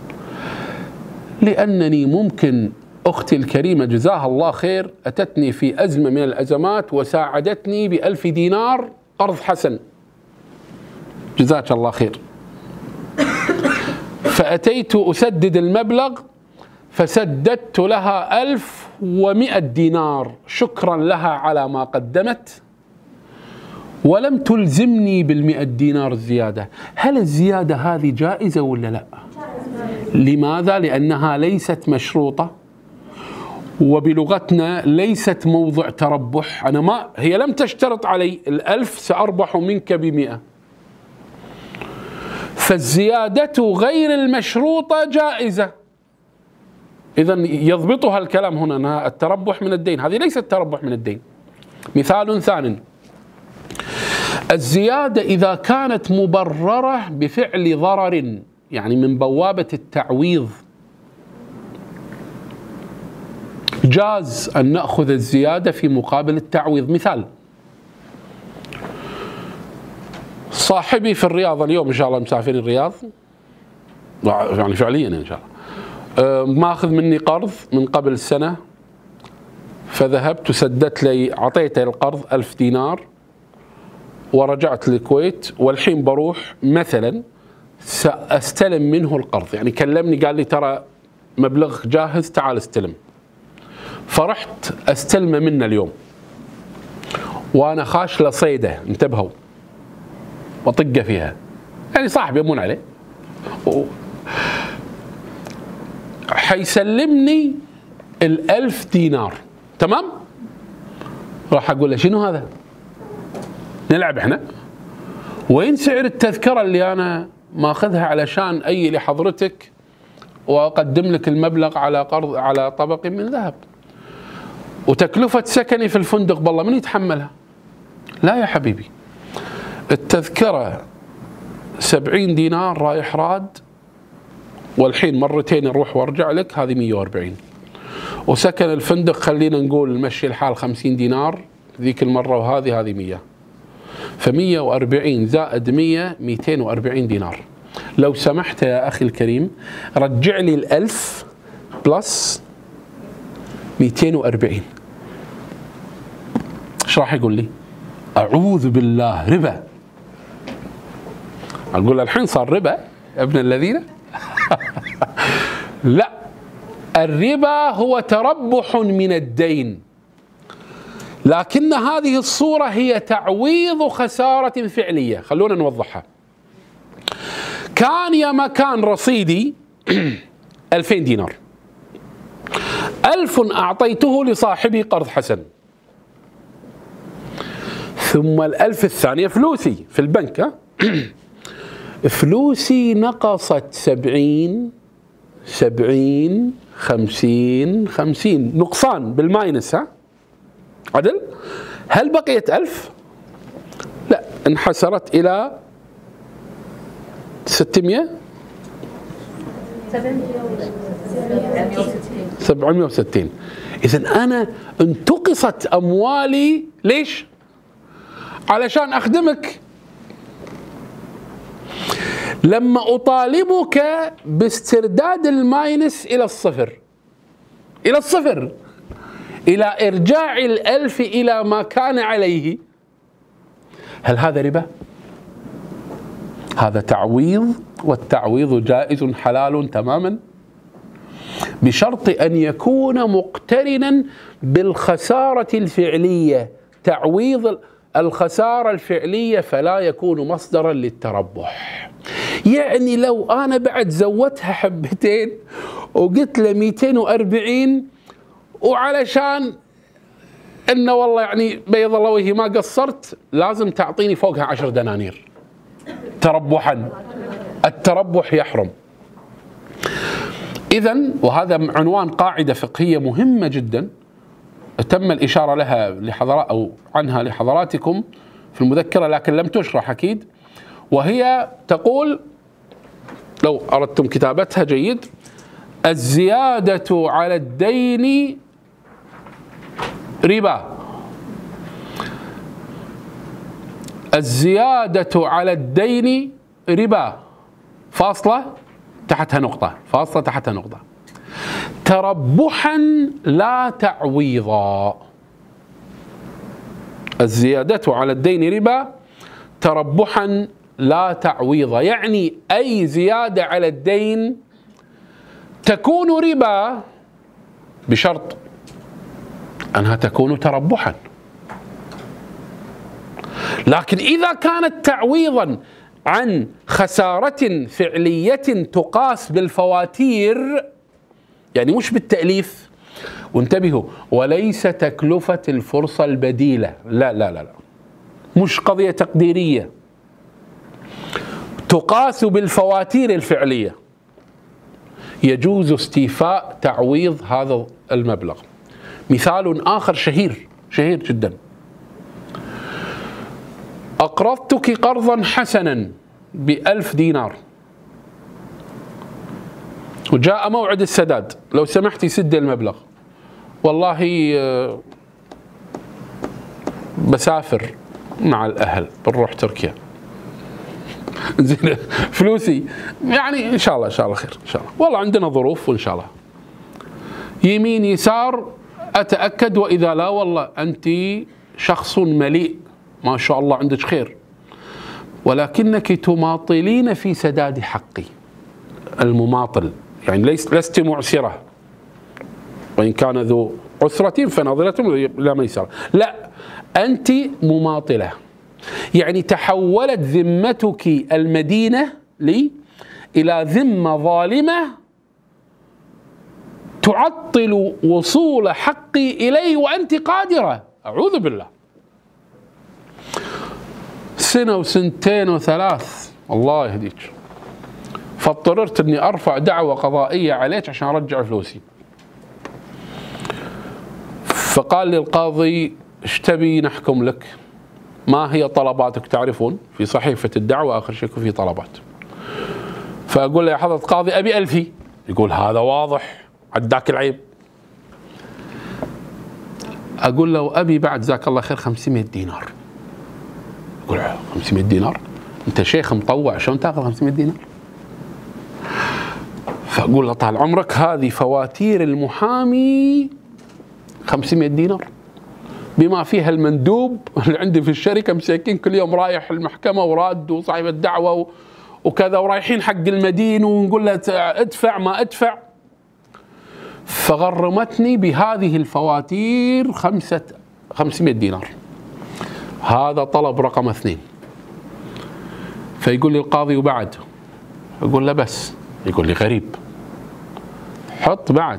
لأنني ممكن أختي الكريمة جزاها الله خير أتتني في أزمة من الأزمات وساعدتني بألف دينار قرض حسن، جزاك الله خير، فأتيت أسدد المبلغ فسددت لها ألف ومئة دينار شكرا لها على ما قدمت، ولم تلزمني بالمئة دينار الزيادة. هل الزيادة هذه جائزة ولا لا؟ لماذا؟ لأنها ليست مشروطة، وبلغتنا ليست موضع تربح. أنا ما هي لم تشترط علي الألف سأربح منك بمئة، فالزيادة غير المشروطة جائزة. إذن يضبطها الكلام هنا أنها التربح من الدين، هذه ليست تربح من الدين. مثال ثانٍ: الزيادة إذا كانت مبررة بفعل ضرر، يعني من بوابة التعويض، جاز أن نأخذ الزيادة في مقابل التعويض. مثال: صاحبي في الرياض اليوم إن شاء الله مسافرين الرياض، يعني فعليا إن شاء الله، ماخذ مني قرض من قبل سنة، فذهبت وسددت لي، أعطيته القرض ألف دينار ورجعت للكويت، والحين بروح مثلا سأستلم منه القرض، يعني كلمني قال لي ترى مبلغ جاهز تعال استلم، فرحت استلمه منه اليوم وانا خاش لصيده، انتبهوا، وطقه فيها، يعني صاحبي يمون عليه، حيسلمني الألف دينار، تمام؟ راح اقول له شنو هذا؟ نلعب احنا؟ وين سعر التذكرة اللي انا ماخذها علشان اي لحضرتك واقدم لك المبلغ على قرض على طبق من ذهب؟ وتكلفة سكني في الفندق بالله من يتحملها؟ لا يا حبيبي، التذكرة سبعين دينار رايح راد، والحين مرتين اروح وارجع لك، هذه مئة وأربعين، وسكن الفندق خلينا نقول مشي الحال خمسين دينار ذيك المرة، وهذه هذه مئة، فمئة وأربعين زائد مئة مئتين وأربعين دينار. لو سمحت يا أخي الكريم رجع لي الألف بلس مئتين وأربعين. ايش راح يقول لي؟ أعوذ بالله، ربا. أقول له الحين صار ربا يا ابن الذين؟ لا، الربا هو تربح من الدين، لكن هذه الصورة هي تعويض خسارة فعلية. خلونا نوضحها. كان يا ما كان رصيدي ألفين دينار، ألف أعطيته لصاحبي قرض حسن، ثم الألف الثانية فلوسي في البنك، ها؟ فلوسي نقصت سبعين سبعين خمسين خمسين، نقصان بالماينس، ها؟ عدل؟ هل بقيت ألف؟ لا، انحسرت إلى ستمئة سبعمئة وستين. إذن أنا انتقصت أموالي، ليش؟ علشان أخدمك. لما أطالبك باسترداد الماينس إلى الصفر، إلى الصفر، إلى إرجاع الألف إلى ما كان عليه، هل هذا ربا؟ هذا تعويض، والتعويض جائز حلال تماما، بشرط أن يكون مقترنا بالخسارة الفعلية. تعويض الخسارة الفعلية فلا يكون مصدرا للتربح. يعني لو أنا بعد زودتها حبتين وقلت له مئتين وأربعين، وعلشان إنه والله يعني بيض الله وجهي ما قصرت، لازم تعطيني فوقها عشر دنانير تربحا، التربح يحرم. إذن وهذا عنوان قاعدة فقهية مهمة جدا تم الإشارة لها لحضرات أو عنها لحضراتكم في المذكرة، لكن لم تشرح أكيد، وهي تقول لو أردتم كتابتها جيد: الزيادة على الدين ربا، الزيادة على الدين ربا، فاصلة تحتها نقطة، فاصلة تحتها نقطة، تربحا لا تعويضا. الزيادة على الدين ربا تربحا لا تعويضا، يعني أي زيادة على الدين تكون ربا بشرط أنها تكون تربحا. لكن إذا كانت تعويضا عن خسارة فعلية تقاس بالفواتير، يعني مش بالتأليف، وانتبهوا، وليس تكلفة الفرصة البديلة، لا لا لا لا، مش قضية تقديرية، تقاس بالفواتير الفعلية. يجوز استيفاء تعويض هذا المبلغ. مثال آخر شهير شهير جدا: أقرضتك قرضا حسنا بألف دينار، وجاء موعد السداد، لو سمحتي سد المبلغ. والله بسافر مع الأهل، بنروح تركيا، زين فلوسي يعني إن شاء الله إن شاء الله خير إن شاء الله، والله عندنا ظروف وإن شاء الله. يمين يسار أتأكد، وإذا لا والله أنت شخص مليء ما شاء الله عندك خير، ولكنك تماطلين في سداد حقي. المماطل يعني ليس لست معسرة، وإن كان ذو عسرة فناظرة إلى ميسرة، لا أنت مماطلة، يعني تحولت ذمتك المدينة لي إلى ذمة ظالمة تعطل وصول حقي إليه وأنت قادرة. أعوذ بالله. سنة وسنتين وثلاث الله يهديك، فاضطررت أني أرفع دعوة قضائية عليك عشان أرجع فلوسي. فقال لي القاضي: ايش تبي نحكم لك؟ ما هي طلباتك؟ تعرفون في صحيفة الدعوة آخر شيء في طلبات. فأقول له: يا حضرة القاضي أبي ألفي. يقول: هذا واضح عداك العيب. أقول له: أبي بعد جزاك الله خير خمسمائة دينار. يقول: خمسمائة دينار؟ أنت شيخ مطوع شلون تاخذ خمسمائة دينار؟ فأقول له: طال عمرك هذه فواتير المحامي خمسمائة دينار، بما فيها المندوب اللي عندي في الشركة مساكين كل يوم رايح المحكمة وراد وصاحب الدعوة وكذا، ورايحين حق المدين ونقول له ادفع ما ادفع. فغرمتني بهذه الفواتير خمسة خمسمائة دينار. هذا طلب رقم اثنين. فيقول لي القاضي: وبعد؟ أقول له: بس. يقول لي: غريب، حط بعد،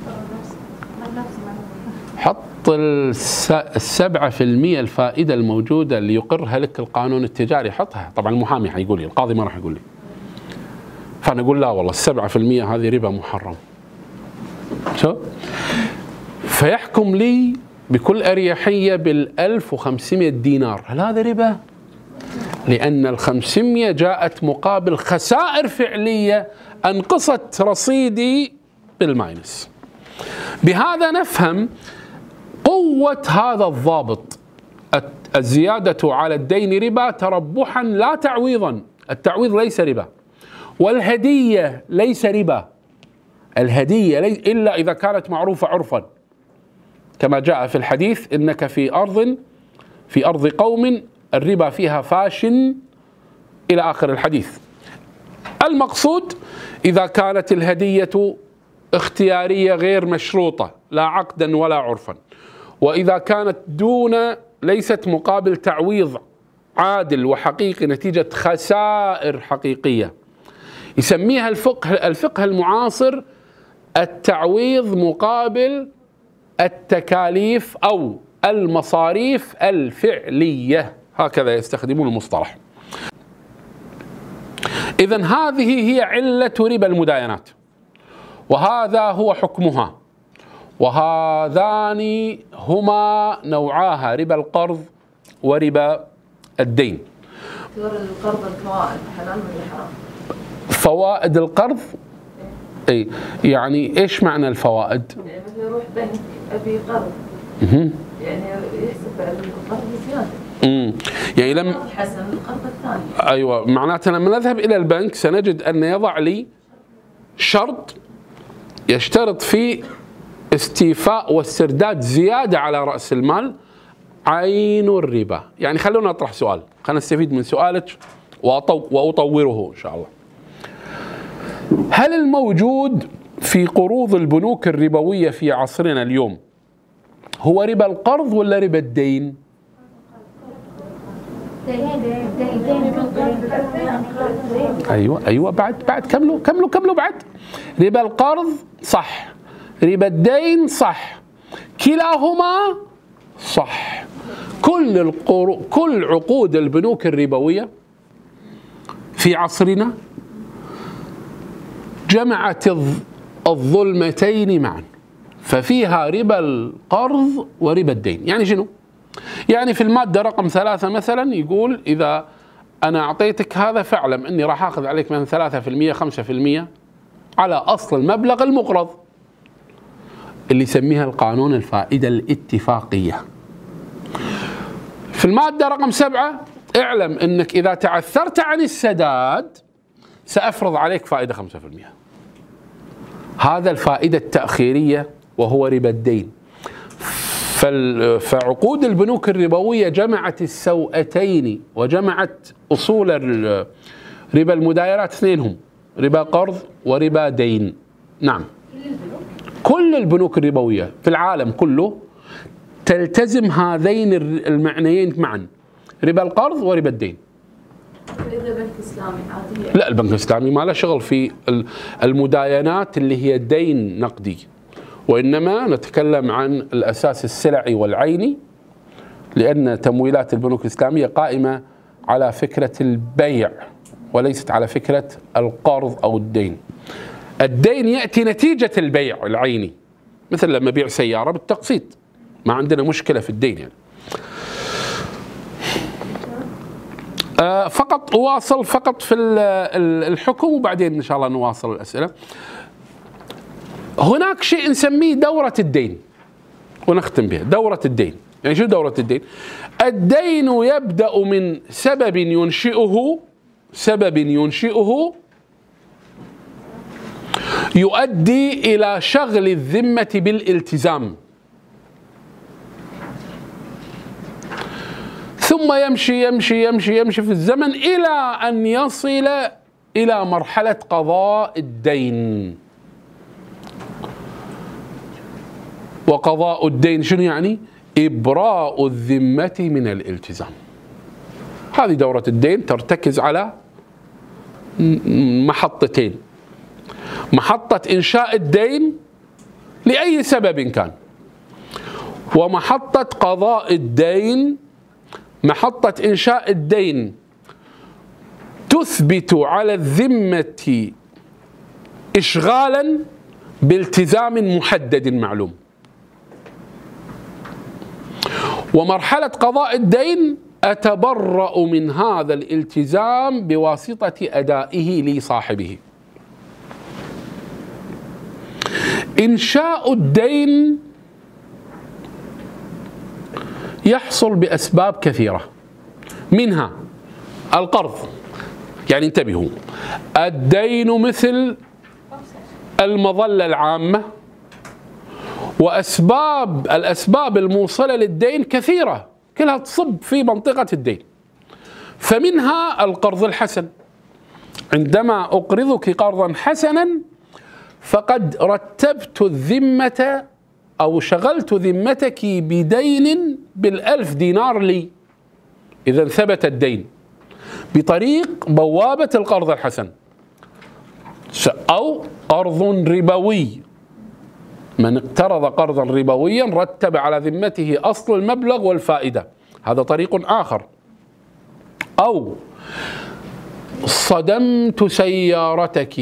حط السبعة في المية الفائدة الموجودة اللي يقرها لك القانون التجاري، حطها. طبعا المحامي حيقول لي، القاضي ما راح يقول لي. فأنا أقول: لا والله السبعة في المية هذه ربا محرم. شو؟ فيحكم لي بكل أريحية بالألف وخمسمائة دينار. هل هذا ربا؟ لأن الخمسمائة جاءت مقابل خسائر فعلية أنقصت رصيدي بالماينس. بهذا نفهم قوة هذا الضابط: الزيادة على الدين ربا تربحا لا تعويضا. التعويض ليس ربا، والهدية ليس ربا. الهدية ليس إلا إذا كانت معروفة عرفا، كما جاء في الحديث: إنك في أرض في أرض قوم الربا فيها فاش، إلى آخر الحديث. المقصود إذا كانت الهدية اختيارية غير مشروطة لا عقدا ولا عرفا، وإذا كانت دون ليست مقابل تعويض عادل وحقيقي نتيجة خسائر حقيقية، يسميها الفقه الفقه المعاصر التعويض مقابل التكاليف أو المصاريف الفعلية، هكذا يستخدمون المصطلح. إذن هذه هي علة ربا المداينات، وهذا هو حكمها، وهذان هما نوعاها: ربا القرض وربا الدين. القرض الفوائد حلال ولا حرام؟ فوائد القرض اي يعني ايش معنى الفوائد؟ يعني مثلا يروح بنك ابي قرض، يعني يحسب القرض زياده. امم يعني لم حسن القرض الثاني. ايوه، معناته لما نذهب الى البنك سنجد ان يضع لي شرط يشترط فيه استيفاء واسترداد زياده على راس المال عين الربا. يعني خلونا نطرح سؤال، خلينا نستفيد من سؤالك واطوره ان شاء الله. هل الموجود في قروض البنوك الربويه في عصرنا اليوم هو ربا القرض ولا ربا الدين؟ ايوه ايوه بعد بعد كملوا كملوا كملوا بعد. ربا القرض صح، ربا الدين صح، كلاهما صح. كل القرو... كل عقود البنوك الربوية في عصرنا جمعت الظلمتين معا، ففيها ربا القرض وربا الدين. يعني شنو؟ يعني في المادة رقم ثلاثة مثلا يقول إذا أنا أعطيتك هذا فاعلم أني راح أخذ عليك من ثلاثة في المية خمسة في المية على أصل المبلغ المقرض، اللي يسميها القانون الفائدة الاتفاقية. في المادة رقم سبعة اعلم أنك إذا تعثرت عن السداد سأفرض عليك فائدة خمسة في المية. هذا الفائدة التأخيرية وهو ربا الدين. فعقود البنوك الربوية جمعت السوءتين وجمعت أصول ربا المدايرات اثنينهم، ربا قرض وربا دين. نعم، كل البنوك الربوية في العالم كله تلتزم هذين المعنيين معا، ربا القرض وربا الدين. إذا بنك إسلامي عادية؟ لا، البنك الإسلامي ما له شغل في المداينات اللي هي دين نقدي، وإنما نتكلم عن الأساس السلعي والعيني، لأن تمويلات البنوك الإسلامية قائمة على فكرة البيع وليست على فكرة القرض أو الدين. الدين يأتي نتيجة البيع العيني، مثل لما بيع سيارة بالتقسيط، ما عندنا مشكلة في الدين يعني. آه فقط أواصل فقط في الحكم وبعدين إن شاء الله نواصل الأسئلة. هناك شيء نسميه دورة الدين ونختم بها. دورة الدين يعني شو دورة الدين؟ الدين يبدأ من سبب ينشئه سبب ينشئه يؤدي إلى شغل الذمة بالالتزام، ثم يمشي يمشي يمشي يمشي في الزمن إلى أن يصل إلى مرحلة قضاء الدين. وقضاء الدين شنو يعني؟ إبراء الذمة من الالتزام. هذه دورة الدين ترتكز على محطتين: محطة إنشاء الدين لأي سبب كان، ومحطة قضاء الدين. محطة إنشاء الدين تثبت على الذمة إشغالا بالتزام محدد معلوم، ومرحلة قضاء الدين أتبرأ من هذا الالتزام بواسطة أدائه لصاحبه. إنشاء الدين يحصل بأسباب كثيرة، منها القرض. يعني انتبهوا، الدين مثل المظلة العامة، وأسباب الأسباب الموصلة للدين كثيرة كلها تصب في منطقة الدين. فمنها القرض الحسن. عندما أقرضك قرضا حسنا فقد رتبت الذمة أو شغلت ذمتك بدين بالألف دينار لي، إذا ثبت الدين بطريق بوابة القرض الحسن. أو قرض ربوي، من اقترض قرضا ربويا رتب على ذمته أصل المبلغ والفائدة، هذا طريق آخر. أو صدمت سيارتك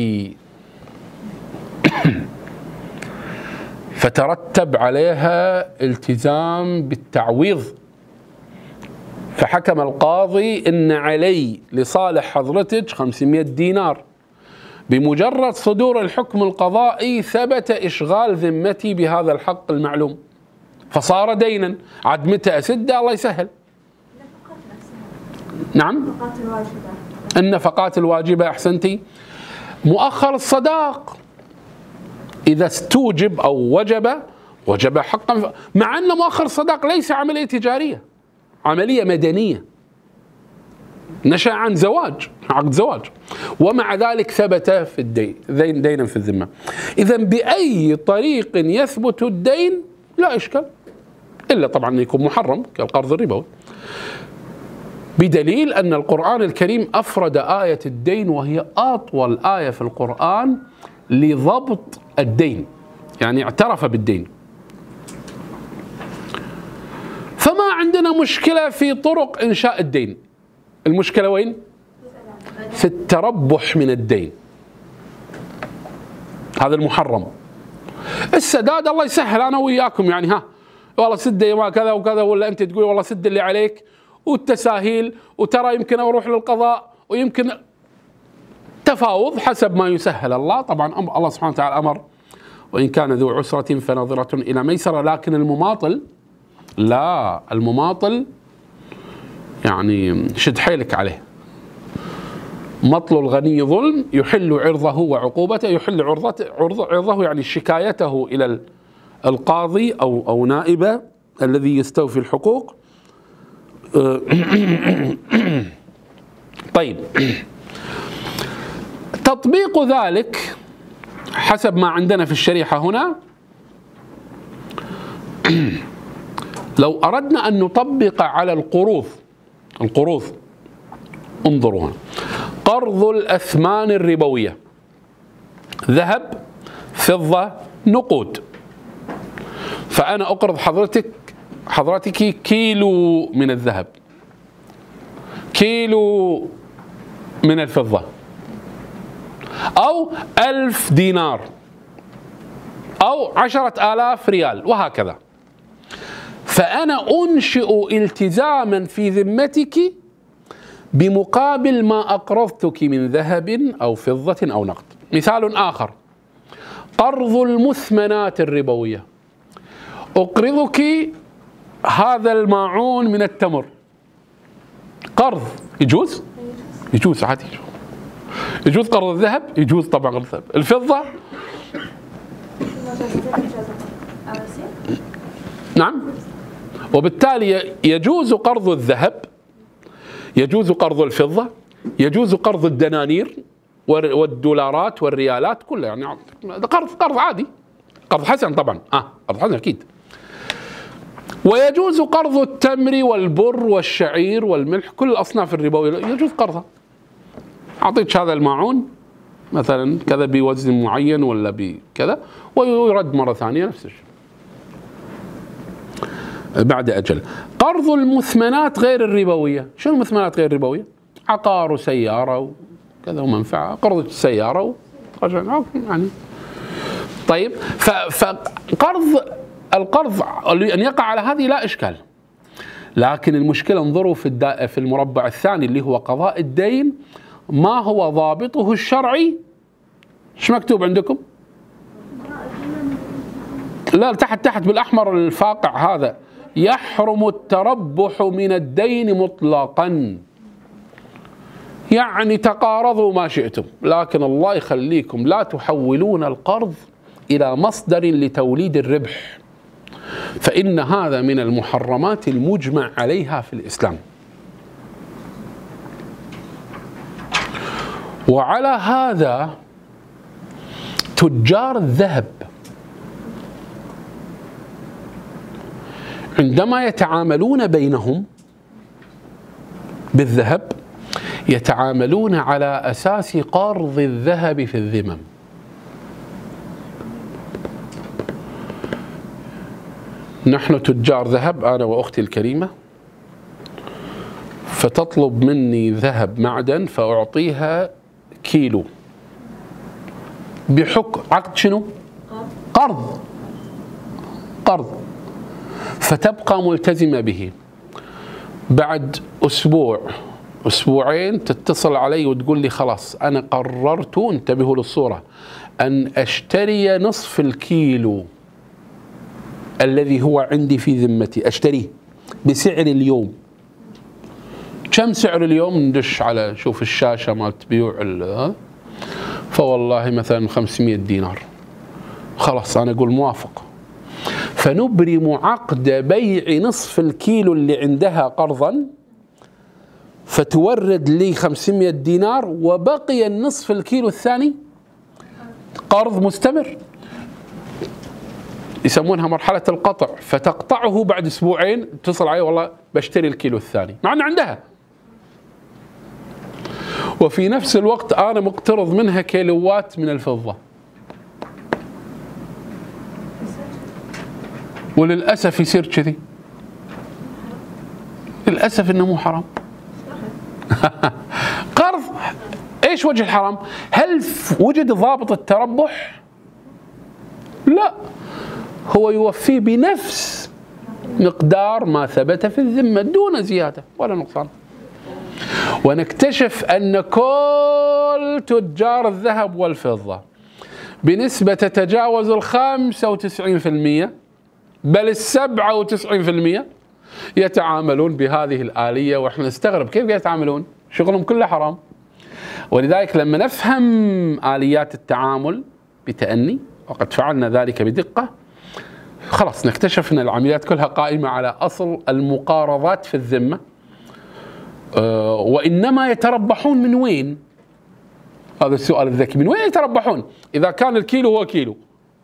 فترتب عليها التزام بالتعويض، فحكم القاضي إن علي لصالح حضرتك خمسمائة دينار. بمجرد صدور الحكم القضائي ثبت إشغال ذمتي بهذا الحق المعلوم، فصار دينا. عد متى أسده؟ الله يسهل. نعم، النفقات الواجبة. أحسنتي. مؤخر الصداق إذا استوجب أو وجب وجب حقا، مع أن مؤخر الصداق ليس عملية تجارية، عملية مدنية نشأ عن زواج، عقد زواج، ومع ذلك ثبت في الدين دين دينا في الذمة. إذا بأي طريق يثبت الدين لا إشكال، إلا طبعا أن يكون محرم كالقرض الربوي، بدليل أن القرآن الكريم أفرد آية الدين وهي أطول آية في القرآن لضبط الدين، يعني اعترف بالدين. عندنا مشكلة في طرق إنشاء الدين. المشكلة وين؟ في التربح من الدين. هذا المحرم. السداد الله يسهل، أنا وياكم يعني ها والله سد ما كذا وكذا، ولا أنت تقول والله سد اللي عليك، والتساهيل، وترى يمكن أروح للقضاء، ويمكن تفاوض حسب ما يسهل الله. طبعا الله سبحانه وتعالى أمر وإن كان ذو عسرة فنظرة إلى ميسرة، لكن المماطل لا، المماطل يعني شد حيلك عليه. مطل الغني ظلم يحل عرضه وعقوبته، يحل عرضته عرضه يعني شكايته إلى القاضي أو أو نائبه الذي يستوفي الحقوق. طيب، تطبيق ذلك حسب ما عندنا في الشريحة هنا، لو أردنا أن نطبق على القروض، القروض انظروا هنا، قرض الأثمان الربوية، ذهب، فضة، نقود. فأنا أقرض حضرتك حضرتك كيلو من الذهب، كيلو من الفضة، أو ألف دينار، أو عشرة آلاف ريال، وهكذا. فأنا أنشئ التزاما في ذمتك بمقابل ما أقرضتك من ذهب أو فضة أو نقد. مثال آخر، قرض المثمنات الربوية، أقرضك هذا الماعون من التمر، قرض يجوز؟ يجوز عادي. يجوز قرض الذهب؟ يجوز طبعا قرض الذهب. الفضة؟ نعم. وبالتالي يجوز قرض الذهب، يجوز قرض الفضة، يجوز قرض الدنانير والدولارات والريالات كلها، يعني قرض قرض عادي، قرض حسن طبعا، اه قرض حسن اكيد. ويجوز قرض التمر والبر والشعير والملح، كل الاصناف الربويه يجوز قرضها. اعطيك هذا الماعون مثلا كذا بوزن معين ولا بكذا، ويرد مره ثانيه نفس الشيء بعد أجل. قرض المثمنات غير الربوية، شنو المثمنات غير الربوية؟ عقار وسيارة وكذا ومنفعة، قرض السيارة يعني. طيب، فقرض القرض أن يقع على هذه لا إشكال، لكن المشكلة انظروا في في المربع الثاني اللي هو قضاء الدين، ما هو ضابطه الشرعي؟ ايش مكتوب عندكم؟ لا تحت تحت بالأحمر الفاقع هذا، يحرم التربح من الدين مطلقا. يعني تقارضوا ما شئتم، لكن الله يخليكم لا تحولون القرض إلى مصدر لتوليد الربح، فإن هذا من المحرمات المجمع عليها في الإسلام. وعلى هذا تجار الذهب عندما يتعاملون بينهم بالذهب يتعاملون على أساس قرض الذهب في الذمم. نحن تجار ذهب أنا وأختي الكريمة، فتطلب مني ذهب معدن فأعطيها كيلو بحكم عقد شنو؟ قرض قرض فتبقى ملتزمة به. بعد أسبوع أسبوعين تتصل علي وتقول لي خلاص أنا قررت، انتبهوا للصورة، أن أشتري نصف الكيلو الذي هو عندي في ذمتي، أشتريه بسعر اليوم. كم سعر اليوم؟ ندش على شوف الشاشة مالت بيوع هذا، فوالله مثلا خمسمئة دينار. خلاص أنا أقول موافق، فنبرم عقد بيع نصف الكيلو اللي عندها قرضا، فتورد لي خمسمئة دينار، وبقي النصف الكيلو الثاني قرض مستمر، يسمونها مرحلة القطع، فتقطعه بعد أسبوعين اتصل علي والله بشتري الكيلو الثاني، مع أن عندها، وفي نفس الوقت أنا مقترض منها كيلوات من الفضة. وللأسف يصير كذي، للأسف إنه مو حرام. قرض إيش وجه الحرام؟ هل وجد ضابط التربح؟ لا، هو يوفيه بنفس مقدار ما ثبت في الذمة دون زيادة ولا نقصان. ونكتشف أن كل تجار الذهب والفضة بنسبة تتجاوز الخمسة وتسعين في المئة بل السبعة وتسعين في المئة يتعاملون بهذه الآلية، وإحنا نستغرب كيف يتعاملون، شغلهم كله حرام. ولذلك لما نفهم آليات التعامل بتأني، وقد فعلنا ذلك بدقة، خلاص نكتشف أن العمليات كلها قائمة على أصل المقارضات في الذمة. أه وإنما يتربحون من وين؟ هذا السؤال الذكي، من وين يتربحون؟ إذا كان الكيلو هو كيلو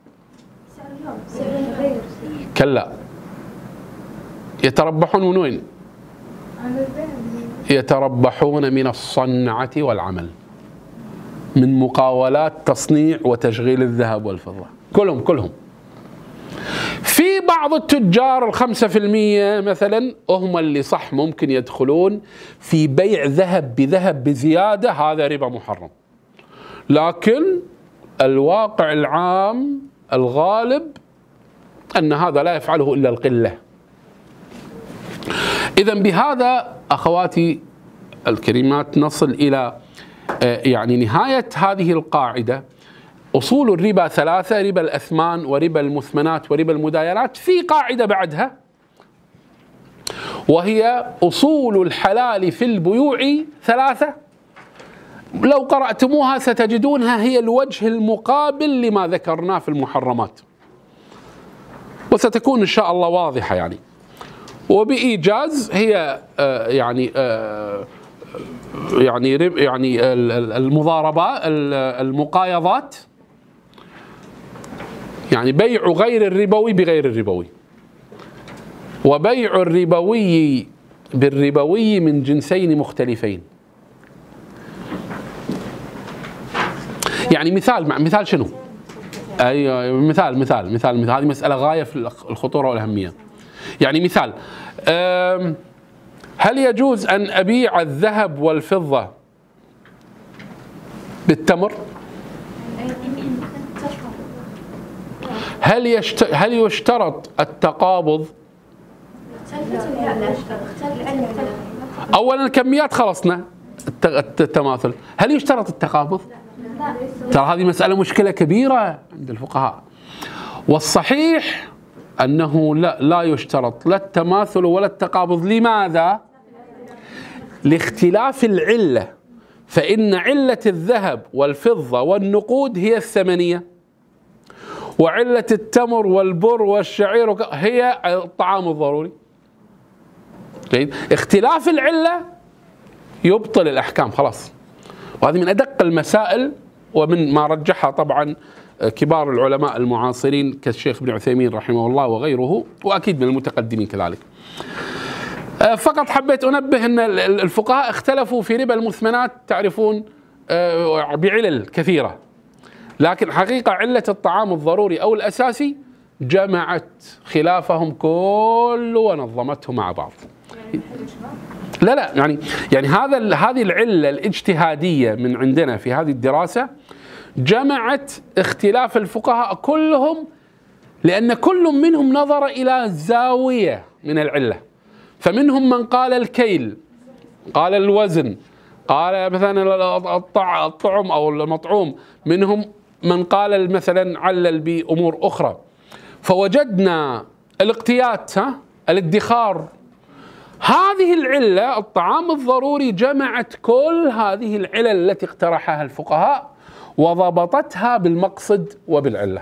كلا، يتربحون من وين؟ يتربحون من الصنعة والعمل، من مقاولات تصنيع وتشغيل الذهب والفضة، كلهم كلهم. في بعض التجار الخمسة في المية مثلا هم اللي صح ممكن يدخلون في بيع ذهب بذهب بزيادة، هذا ربا محرم. لكن الواقع العام الغالب أن هذا لا يفعله إلا القلة. إذن بهذا أخواتي الكريمات نصل إلى يعني نهاية هذه القاعدة. أصول الربا ثلاثة: ربا الأثمان وربا المثمنات وربا المداينات. في قاعدة بعدها وهي أصول الحلال في البيوع ثلاثة، لو قرأتموها ستجدونها هي الوجه المقابل لما ذكرناه في المحرمات، وستكون إن شاء الله واضحة يعني. وبإيجاز هي آه يعني آه يعني يعني المضاربات، المقايضات، يعني بيع غير الربوي بغير الربوي، وبيع الربوي بالربوي من جنسين مختلفين. يعني مثال مع مثال شنو؟ ايوه مثال مثال مثال مثال هذه مسألة غاية في الخطورة والأهمية. يعني مثال، هل يجوز أن أبيع الذهب والفضة بالتمر؟ هل يشت... هل يشترط التقابض؟ أولا الكميات خلصنا، التماثل. هل يشترط التقابض؟ ترى هذه مسألة مشكلة كبيرة عند الفقهاء، والصحيح أنه لا لا يشترط لا التماثل ولا التقابض. لماذا؟ لاختلاف العلة، فإن علة الذهب والفضة والنقود هي الثمنية، وعلة التمر والبر والشعير هي الطعام الضروري. جيد؟ اختلاف العلة يبطل الأحكام خلاص. وهذه من أدق المسائل، ومن ما رجحها طبعا كبار العلماء المعاصرين كالشيخ ابن عثيمين رحمه الله وغيره، وأكيد من المتقدمين كذلك. فقط حبيت أنبه أن الفقهاء اختلفوا في ربا المثمنات، تعرفون بعلل كثيرة، لكن حقيقة علة الطعام الضروري أو الأساسي جمعت خلافهم كله ونظمته مع بعض. لا لا يعني يعني هذا هذه العلة الاجتهادية من عندنا في هذه الدراسة جمعت اختلاف الفقهاء كلهم، لأن كل منهم نظر إلى زاوية من العلة. فمنهم من قال الكيل، قال الوزن، قال مثلا الطعم أو المطعوم، منهم من قال مثلا علل بأمور أخرى. فوجدنا الاقتيات، ها الادخار، هذه العلة الطعام الضروري جمعت كل هذه العلل التي اقترحها الفقهاء وضبطتها بالمقصد وبالعلة.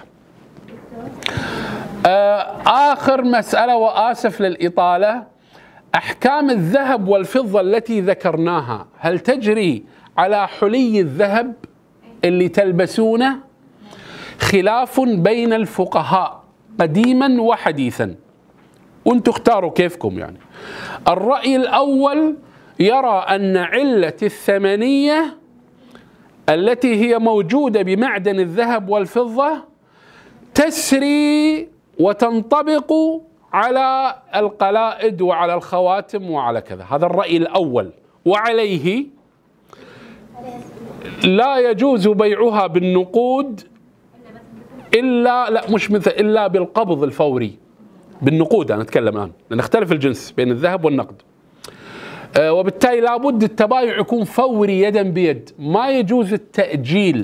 آخر مسألة وآسف للإطالة، أحكام الذهب والفضة التي ذكرناها هل تجري على حلي الذهب اللي تلبسونه؟ خلاف بين الفقهاء قديما وحديثا، وانتم اختاروا كيفكم. يعني الرأي الأول يرى أن علة الثمنية التي هي موجودة بمعدن الذهب والفضة تسري وتنطبق على القلائد وعلى الخواتم وعلى كذا. هذا الرأي الأول. وعليه لا يجوز بيعها بالنقود إلا لا مش مثل إلا بالقبض الفوري. بالنقود أنا أتكلم الآن، نختلف الجنس بين الذهب والنقد. آه وبالتالي لابد التبايع يكون فوري يدا بيد، ما يجوز التأجيل.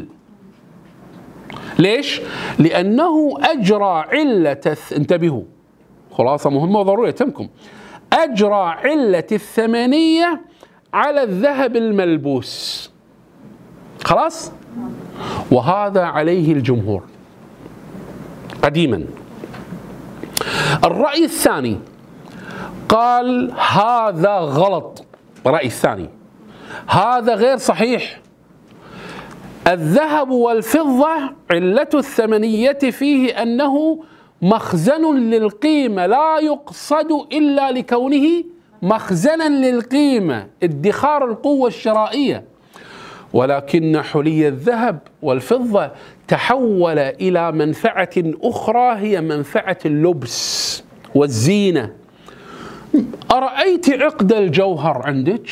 ليش؟ لأنه أجرى علة، انتبهوا خلاصة مهمة وضرورية تمكم، أجرى علة الثمنية على الذهب الملبوس. خلاص؟ وهذا عليه الجمهور قديما. الرأي الثاني قال هذا غلط. الرأي الثاني هذا غير صحيح. الذهب والفضة علة الثمنية فيه أنه مخزن للقيمة، لا يقصد إلا لكونه مخزنا للقيمة، ادخار القوة الشرائية. ولكن حلي الذهب والفضة تحول إلى منفعة أخرى، هي منفعة اللبس والزينة. أرأيت عقد الجوهر عندك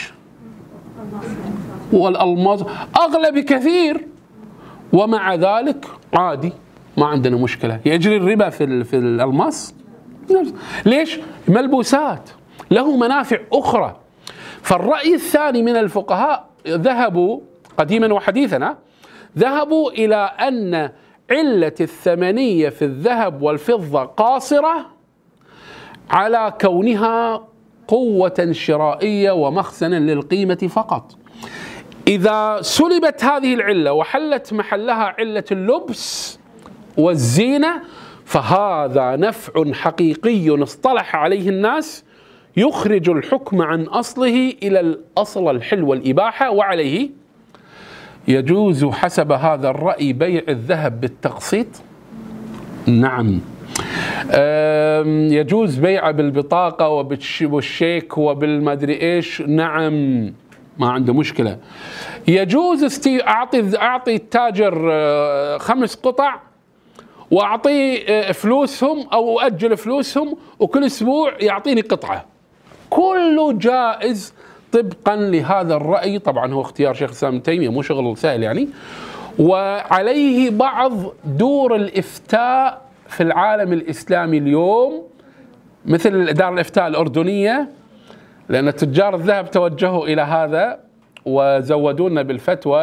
والألماس أغلى بكثير، ومع ذلك عادي ما عندنا مشكلة، يجري الربا في في الألماس. ليش؟ ملبوسات له منافع أخرى. فالرأي الثاني من الفقهاء ذهبوا قديما وحديثا ذهبوا إلى أن علة الثمنية في الذهب والفضة قاصرة على كونها قوة شرائية ومخزنا للقيمة فقط. إذا سلبت هذه العلة وحلت محلها علة اللبس والزينة فهذا نفع حقيقي اصطلح عليه الناس يخرج الحكم عن أصله إلى الأصل الحل والإباحة. وعليه يجوز حسب هذا الرأي بيع الذهب بالتقسيط. نعم. يجوز بيعه بالبطاقة وبالشيك وبالمدري إيش. نعم ما عنده مشكلة. يجوز استي أعطي أعطي التاجر خمس قطع وأعطيه فلوسهم أو أجل فلوسهم وكل أسبوع يعطيني قطعة. كله جائز طبقا لهذا الرأي. طبعا هو اختيار شيخ الإسلام ابن تيمية، مو شغل سهل يعني. وعليه بعض دور الإفتاء في العالم الإسلامي اليوم، مثل دار الإفتاء الأردنية، لأن تجار الذهب توجهوا إلى هذا وزودونا بالفتوى،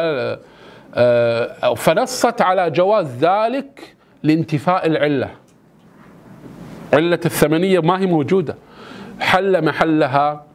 فنصت على جواز ذلك لانتفاء العلة. علة الثمنية ما هي موجودة، حل محلها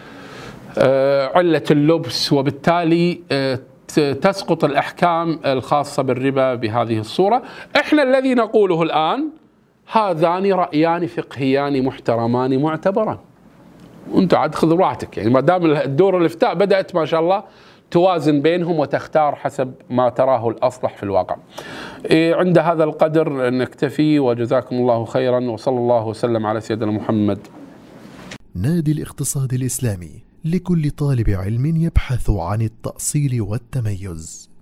علة اللبس، وبالتالي تسقط الأحكام الخاصة بالربا بهذه الصورة. إحنا الذي نقوله الآن هذان رأيان فقهيان محترمان معتبران، وانت عاد خذ راحتك يعني، ما دام الدور الافتاء بدأت ما شاء الله توازن بينهم وتختار حسب ما تراه الأصلح في الواقع. عند هذا القدر نكتفي، وجزاكم الله خيرا، وصلى الله وسلم على سيدنا محمد. نادي الاقتصاد الإسلامي لكل طالب علم يبحث عن التأصيل والتميز.